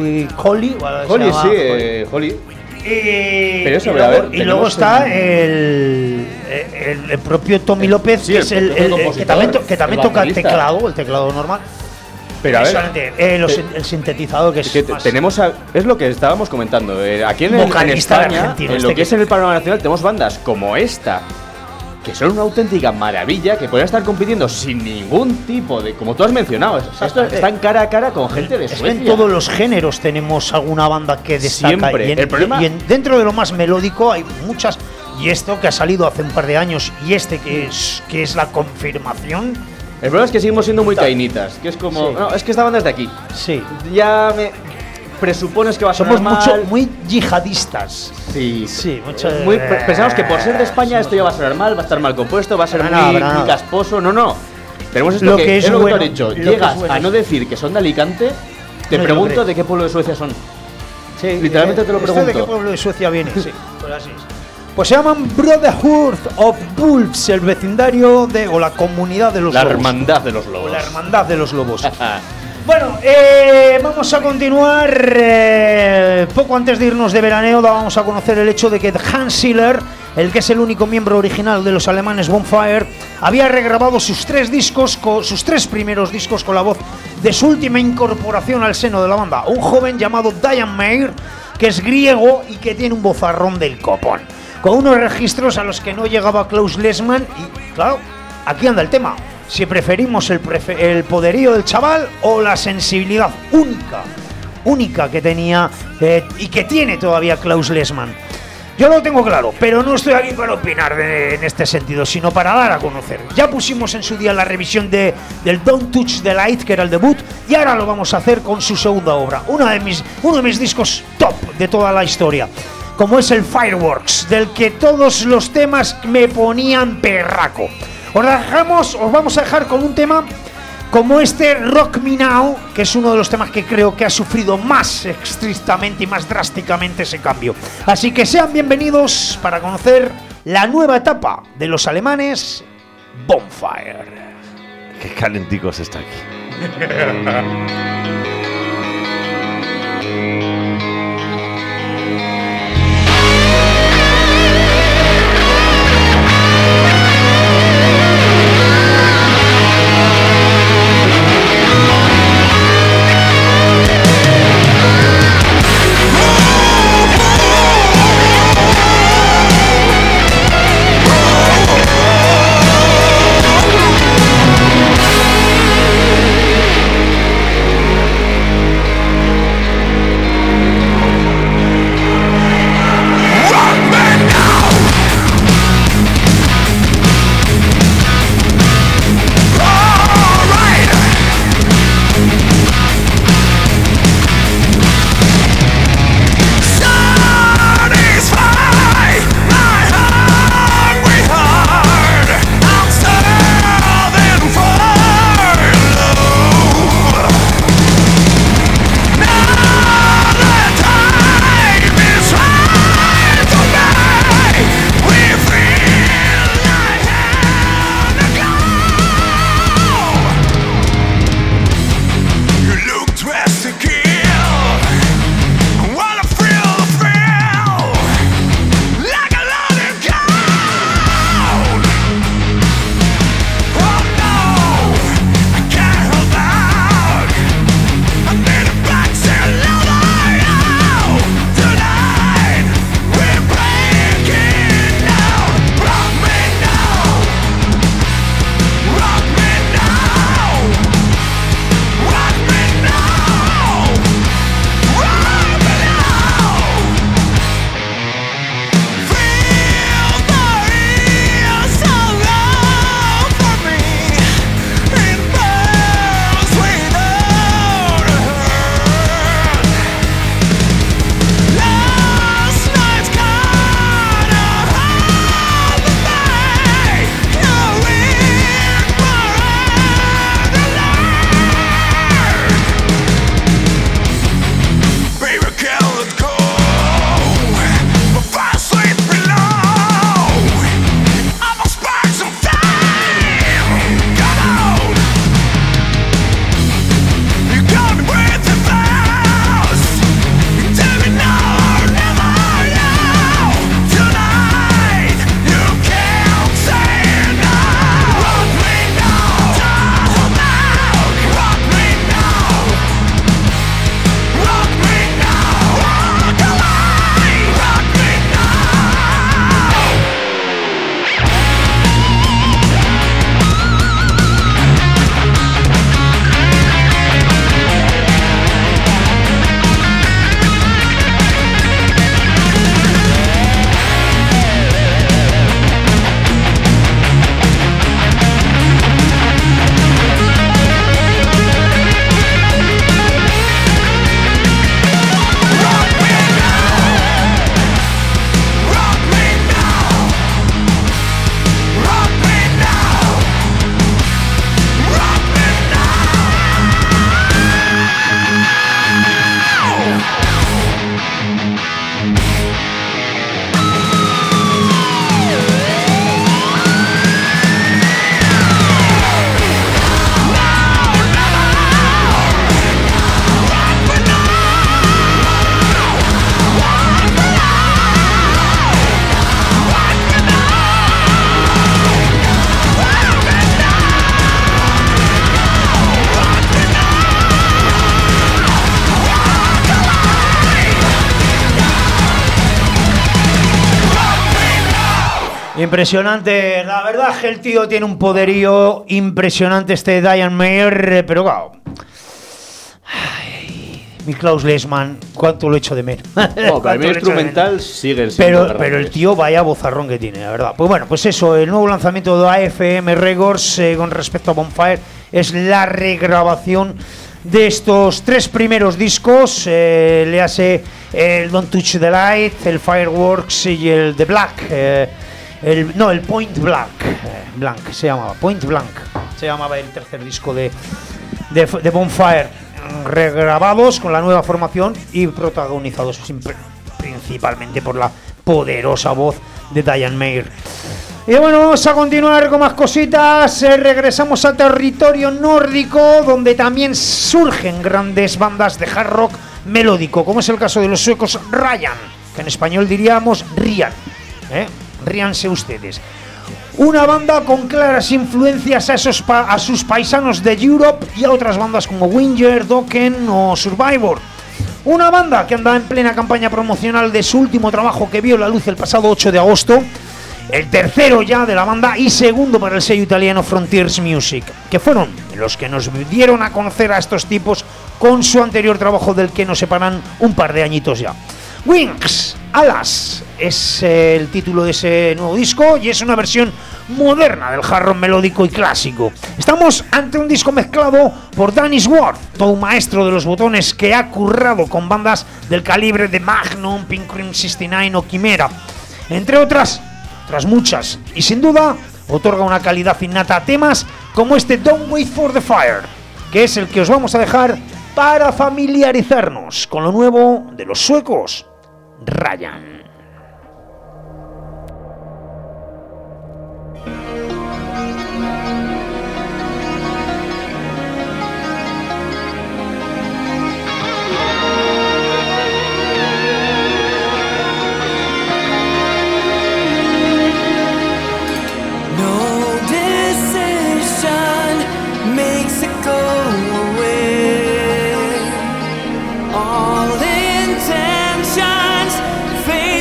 Pero eso, y luego está el propio Tommy López, que es el que también toca el teclado normal. Pero a ver, el sintetizador que tenemos es lo que estábamos comentando. Aquí en España, en lo que es en el panorama nacional, tenemos bandas como esta, que son una auténtica maravilla, que pueden estar compitiendo sin ningún tipo de, como tú has mencionado, están cara a cara con gente de Suecia. En todos los géneros tenemos alguna banda que destaca. Siempre. El problema, dentro de lo más melódico hay muchas, y esto que ha salido hace un par de años y que es la confirmación. El problema es que seguimos siendo muy cainitas, que es como, no, es que esta banda es de aquí. Sí. Ya me presupones que va a sonar mal. Muy yihadistas. Sí. Pensamos que por ser de España esto ya va a sonar mal, va a estar mal compuesto, va a ser muy casposo. No. Tenemos esto que es lo que tú has dicho. Llegas a no decir que son de Alicante, te pregunto de qué pueblo de Suecia son. Sí, literalmente te lo pregunto. ¿De qué pueblo de Suecia viene? Sí, pues así es. Pues se llaman Brotherhood of Wolves, el vecindario o la comunidad de los lobos. La hermandad de los lobos. La hermandad de los lobos. Bueno, vamos a continuar. Poco antes de irnos de veraneo, vamos a conocer el hecho de que Hans Zimmer, el que es el único miembro original de los alemanes Bonfire, había regrabado sus 3 primeros discos con la voz de su última incorporación al seno de la banda, un joven llamado Diane Meyer, que es griego y que tiene un vozarrón del copón, con unos registros a los que no llegaba Klaus Lessmann. Y claro, aquí anda el tema. Si preferimos el poderío del chaval o la sensibilidad única que tenía y que tiene todavía Klaus Lessmann. Yo lo tengo claro, pero no estoy aquí para opinar en este sentido, sino para dar a conocer. Ya pusimos en su día la revisión del Don't Touch the Light, que era el debut, y ahora lo vamos a hacer con su segunda obra, uno de mis discos top de toda la historia, como es el Fireworks, del que todos los temas me ponían perraco. Os vamos a dejar con un tema como este Rock Me Now, que es uno de los temas que creo que ha sufrido más estrictamente y más drásticamente ese cambio. Así que sean bienvenidos para conocer la nueva etapa de los alemanes Bonfire. Qué calenticos está aquí. Impresionante, la verdad es que el tío tiene un poderío impresionante este Diane Mayer, pero claro. Mi Klaus Leisman, cuánto lo echo de menos. No, para mí el instrumental sigue siendo. Pero el tío, vaya vozarrón que tiene, la verdad. Pues bueno, pues eso, el nuevo lanzamiento de AFM Records con respecto a Bonfire es la regrabación de estos 3 primeros discos. Le hace el Don't Touch the Light, el Fireworks y el The Black. El Point Blank. Blank se llamaba, Point Blank. Se llamaba el tercer disco de Bonfire. Regrabados con la nueva formación y protagonizados principalmente por la poderosa voz de Diane Mayer. Y bueno, vamos a continuar con más cositas. Regresamos a territorio nórdico, donde también surgen grandes bandas de hard rock melódico, como es el caso de los suecos Ryan, que en español diríamos Rian. Ríanse ustedes. Una banda con claras influencias a sus paisanos de Europe y a otras bandas como Winger, Dokken o Survivor. Una banda que anda en plena campaña promocional de su último trabajo, que vio la luz el pasado 8 de agosto, el tercero ya de la banda y segundo para el sello italiano Frontiers Music, que fueron los que nos dieron a conocer a estos tipos con su anterior trabajo, del que nos separan un par de añitos ya. Wings, Alas, es el título de ese nuevo disco y es una versión moderna del hard rock melódico y clásico. Estamos ante un disco mezclado por Danny Swart, todo un maestro de los botones que ha currado con bandas del calibre de Magnum, Pink Cream 69 o Quimera, entre otras muchas, y sin duda otorga una calidad innata a temas como este Don't Wait for the Fire, que es el que os vamos a dejar para familiarizarnos con lo nuevo de los suecos Ryan. All intentions fade.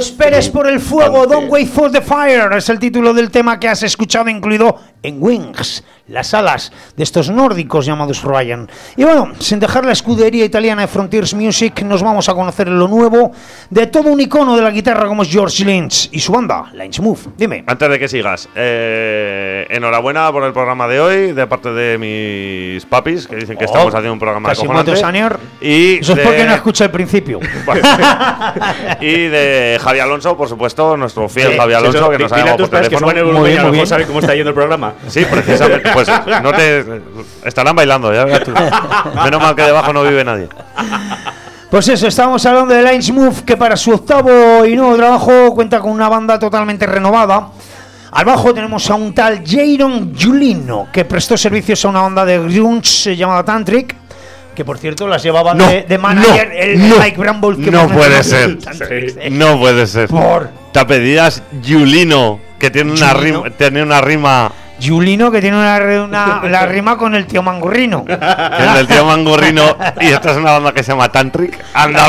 esperes por el fuego, Don't Wait for the Fire es el título del tema que has escuchado, incluido en Wings, las alas de estos nórdicos llamados Ryan. Y bueno, sin dejar la escudería italiana de Frontiers Music, nos vamos a conocer lo nuevo de todo un icono de la guitarra como es George Lynch y su banda, Lynch Move. Dime. Antes de que sigas, enhorabuena por el programa de hoy, de parte de mis papis, que dicen que estamos haciendo un programa acojonante. Y eso es porque no escucha el principio. Y de Javi Alonso, por supuesto, nuestro fiel Javi Alonso, que nos ha llamado por teléfono. Muy bien. ¿Sabe cómo está yendo el programa? Sí, precisamente. Pues no te estarán bailando, ya verás tú. Menos mal que debajo no vive nadie. Pues eso, estábamos hablando de Lynch Move, que para su octavo y nuevo trabajo cuenta con una banda totalmente renovada. Al bajo tenemos a un tal Jaron Giulino, que prestó servicios a una banda de grunge llamada Tantric, que por cierto las llevaban de manager Mike Bramble. Que no puede ser. No puede ser. Te apellías Giulino, que tiene una rima. Giulino, que tiene la rima con el tío Mangurrino. Con el tío Mangurrino. Y esta es una banda que se llama Tantric. ¡Anda,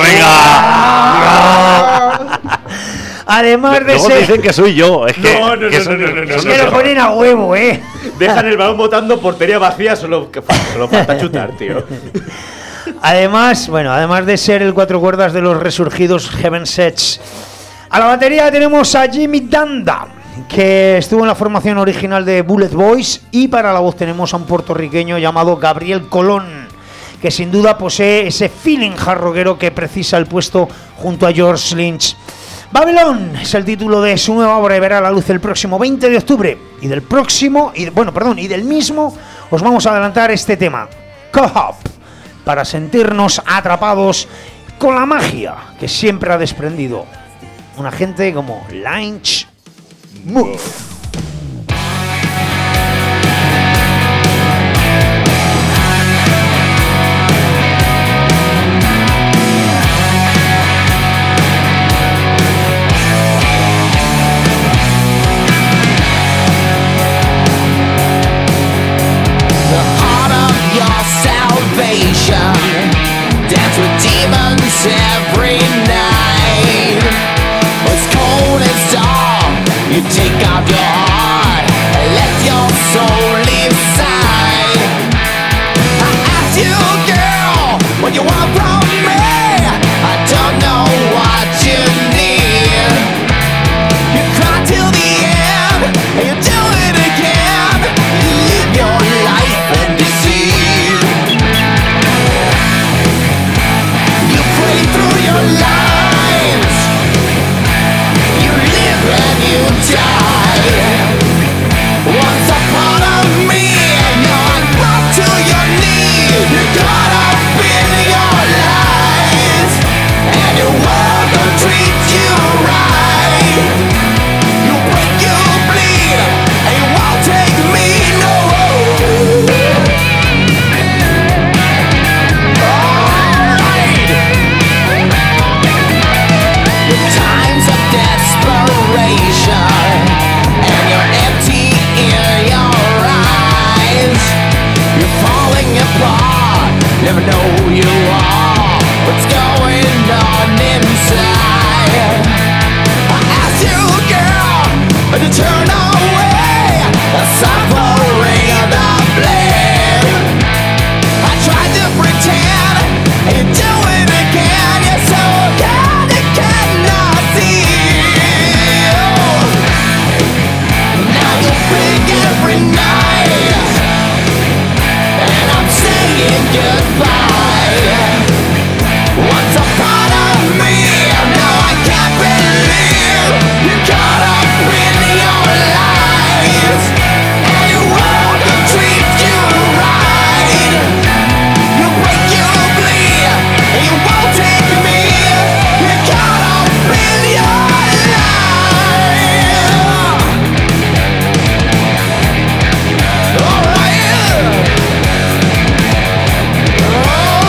venga! Además de luego ser... dicen que soy yo. Es que no. Es que lo ponen a huevo, Dejan el balón botando, portería vacía, solo falta chutar, tío. Además de ser el cuatro cuerdas de los resurgidos Heaven's Edge. A la batería tenemos a Jimmy Danda, que estuvo en la formación original de Bullet Boys, y para la voz tenemos a un puertorriqueño llamado Gabriel Colón, que sin duda posee ese feeling hard-rockero que precisa el puesto junto a George Lynch. Babylon es el título de su nueva obra y verá la luz el próximo 20 de octubre. Y del mismo os vamos a adelantar este tema, Co-Hop, para sentirnos atrapados con la magia que siempre ha desprendido una gente como Lynch Move. Dance with demons every night. It's cold and dark. You take out your heart and let your soul inside. I asked you, girl, what you want from me. I don't know what you need. You cry till the end and you do it again. You live your life in deceit. You pray through your lines. You live and you die. Once a part of me, now I'm brought to your knees. You're caught up in your lies, and your world don't treat you right. You break, you bleed, and you won't take me no. Alright. The times of desperation, and you're empty in your eyes. You're falling apart, never know who you are. What's going on inside? I asked you, girl, to turn away the suffering of the blame. I tried to pretend, and you do it again. You're so good, you cannot see. Now you bring every night, and I'm saying goodbye. Once a part of me, now I can't believe you're caught up in your lies, and your world don't treat you right. You break, you bleed, and you won't take me. You're caught up in your lies. Alright. Oh.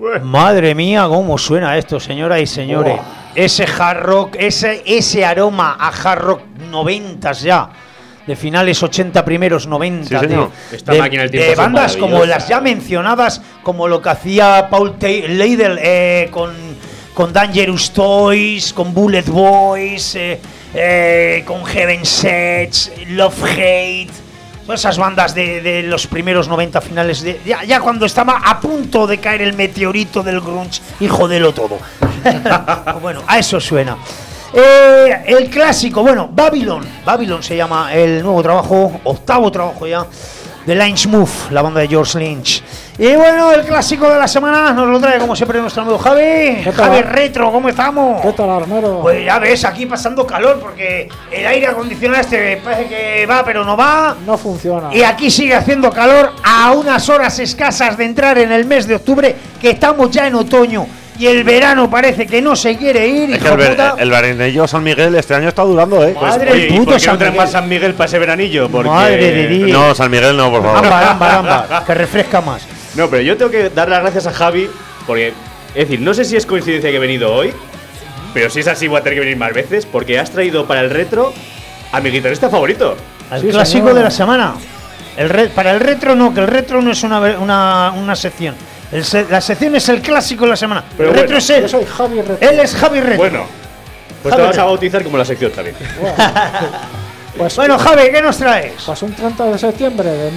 Madre mía, cómo suena esto, señoras y señores. Ese hard rock, ese aroma a hard rock 90s ya. De finales 80, primeros 90. Sí, señor. Esta máquina del tiempo de es bandas como maravillosa. las ya mencionadas, como lo que hacía Paul Leidel con Dangerous Toys, con Bullet Boys, con Heaven Sets, Love Hate. Todas esas bandas de los primeros 90, finales de. Ya cuando estaba a punto de caer el meteorito del grunge y joderlo todo. Bueno, a eso suena. El clásico, bueno, Babylon se llama el nuevo trabajo, octavo trabajo ya, de Lynch Move, la banda de George Lynch. Y bueno, el clásico de la semana nos lo trae como siempre nuestro amigo Javi. Javi Retro, ¿cómo estamos? ¿Qué tal, Armero? Pues ya ves, aquí pasando calor porque el aire acondicionado parece que va, pero no va. No funciona. Y aquí sigue haciendo calor a unas horas escasas de entrar en el mes de octubre, que estamos ya en otoño. Y el verano parece que no se quiere ir. Es que el veranillo San Miguel este año está durando, ¿eh? Madre Oye, del ¿y puto por qué San no traen Miguel? más San Miguel para ese veranillo? Porque... Madre de Dios. No, San Miguel no, por favor. Ámbar, que refresca más. No, pero yo tengo que dar las gracias a Javi porque, es decir, no sé si es coincidencia que he venido hoy, pero si es así voy a tener que venir más veces porque has traído para el retro a mi guitarrista favorito. El Sí, clásico señor. de la semana. Para el retro no, que el retro no es una sección. La sección es el clásico de la semana. Pero el retro bueno, es él. Yo soy Javi Retro. Él es Javi Retro. Bueno, pues Javi te vas a Retro. bautizar como la sección también. Pues, Bueno, Javi, ¿qué nos traes? pues un 30 de septiembre de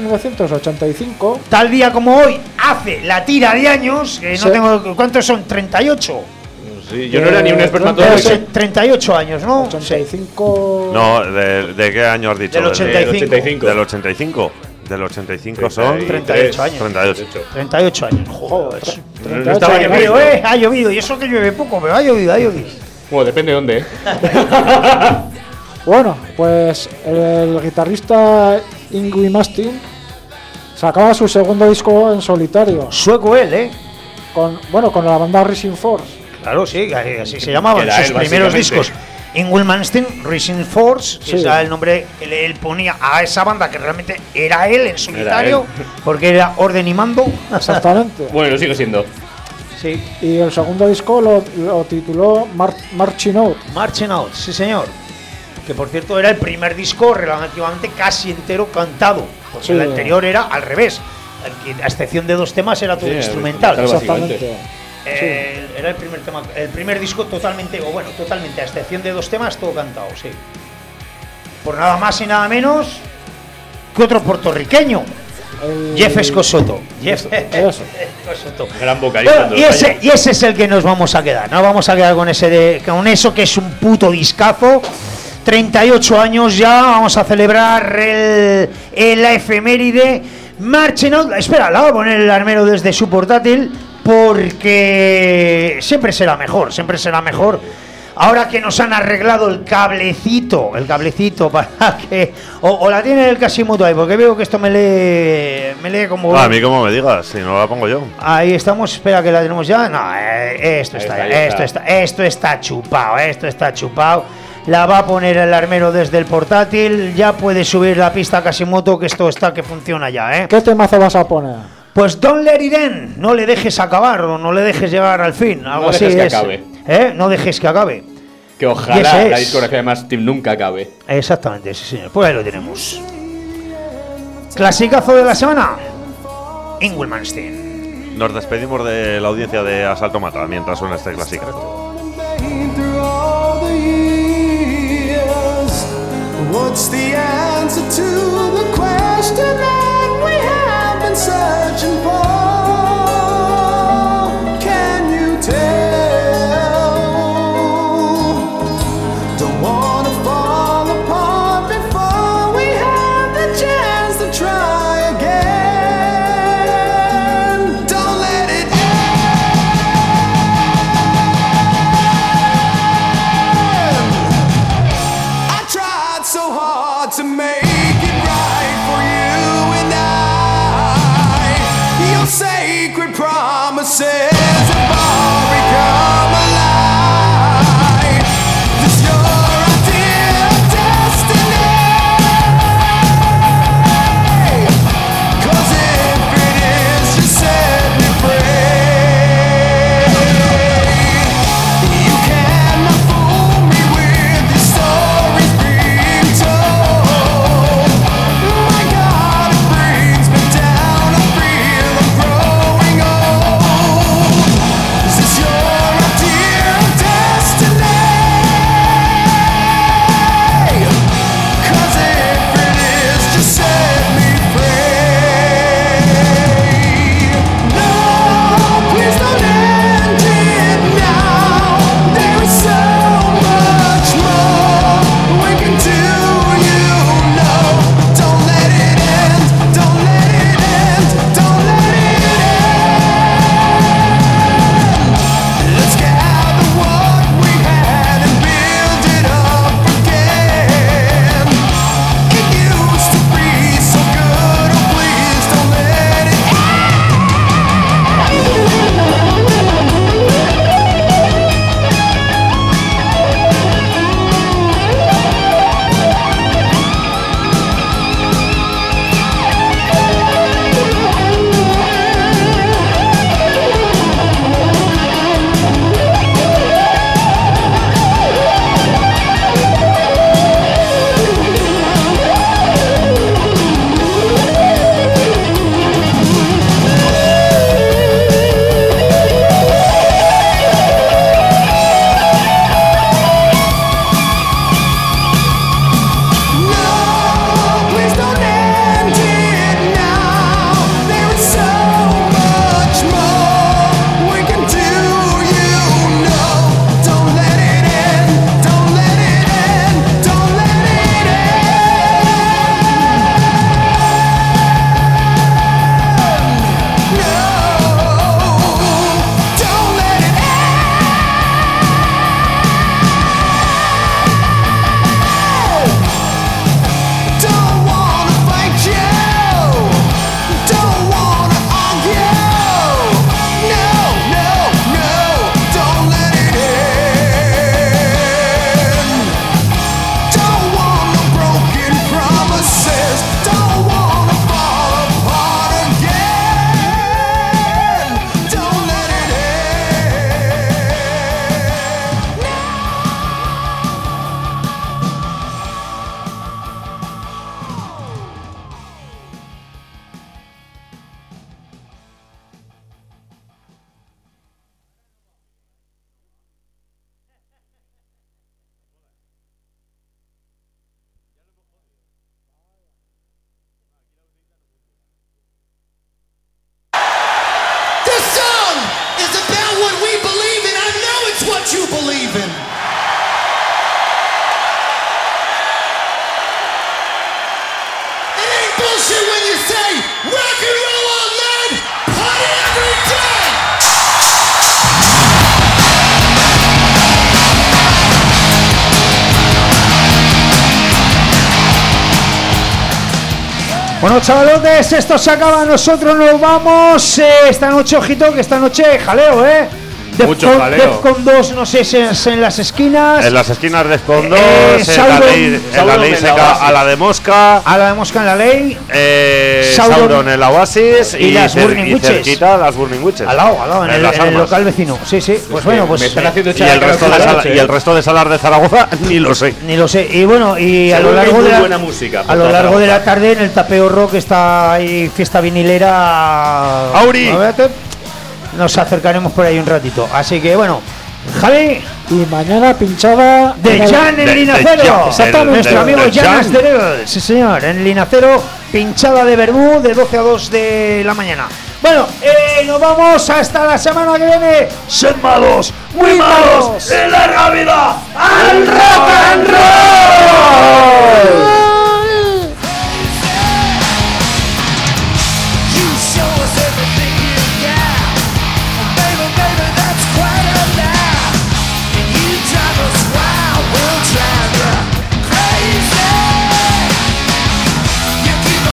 1985. Tal día como hoy, hace la tira de años, que no Sí. tengo. ¿Cuántos son? 38. Sí, yo no era ni un Eh, espermatozoide. 38 años, ¿no? 85. No, ¿de qué año has dicho? Del 85. Del 85. Del 85 son 38 años. 38. 38 años. Joder. 38 estaba años. lloviendo. Ha llovido. Y eso que llueve poco, pero ha llovido. Bueno, depende de dónde, ¿eh? Bueno, pues el guitarrista Yngwie Malmsteen sacaba su segundo disco en solitario Sueco él, con la banda Rising Force. Claro, sí, así se llamaban Era sus él, primeros básicamente. discos. Yngwie Malmsteen, Rising Force, que Sí. era el nombre que él ponía a esa banda, que realmente era él en solitario, porque era orden y mando. Exactamente. Bueno, lo sigue siendo. Sí. Y el segundo disco lo tituló Marching Out. Marching Out, sí señor. Que por cierto era el primer disco relativamente casi entero cantado, porque Sí. el anterior era al revés. A excepción de 2 temas era todo Sí, instrumental. claro, Exactamente. Era el primer disco totalmente, totalmente, a excepción de 2 temas, todo cantado, sí. Por nada más y nada menos que otro puertorriqueño, Jeff Escosoto. Jeff Eso. Escosoto. Gran vocalista. Bueno, y ese es el que nos vamos a quedar. Nos vamos a quedar con con eso que es un puto discazo. 38 años ya, vamos a celebrar la efeméride. Marchen Out. Espera, la voy a poner el armero desde su portátil porque siempre será mejor, Ahora que nos han arreglado el cablecito para que. O la tiene el Casimoto ahí, porque veo que esto me lee como. A mí como me digas, si no la pongo yo. Ahí estamos, espera que la tenemos ya. No, esto está chupado. La va a poner el armero desde el portátil. Ya puede subir la pista Casimoto, que esto está que funciona ya, ¿Qué temazo vas a poner? Pues Don't Let It End, no le dejes acabar o no le dejes llegar al fin, algo No así dejes que es. acabe. No dejes que acabe. Que Y ojalá ese la es. discografía de Malmsteen nunca acabe. Exactamente, sí señor. Pues ahí lo tenemos. Clasicazo de la semana. Yngwie Malmsteen. Nos despedimos de la audiencia de Asalto Mata mientras suena este clásico. Through all the years, what's the answer to the question that we have been searching for? Can you tell? Don't wanna fall apart before we have the chance to try again. Don't let it I tried so hard to make it right for you and I. You're Bueno, chavalotes, esto se acaba, nosotros nos vamos. Esta noche, ojito, que esta noche jaleo, Mucho jaleo. Defcon 2, no sé si es en las esquinas. En las esquinas de Defcon 2, en la ley seca a la de Mosca. A la de Mosca en la ley. Sauron en la Oasis y las Burning Witches. Cerquita las Burning Witches. Al lado, en el local vecino. Sí. Pues bueno, pues. Me están haciendo y el resto de salas de Zaragoza, ni lo sé. Y bueno, y a lo largo de la buena música. A lo largo de la tarde en el Tapeo Rock está ahí fiesta vinilera. ¡Auri! Nos acercaremos por ahí un ratito. Así que bueno, Javi. Y mañana pinchada de Jan en Linacero. Exactamente. Nuestro amigo Jan Asterel. Sí, señor. En Linacero, pinchada de Bermú de 12 a 2 de la mañana. Bueno, nos vamos hasta la semana que viene. Sed malos, muy malos, en larga vida al rock and roll.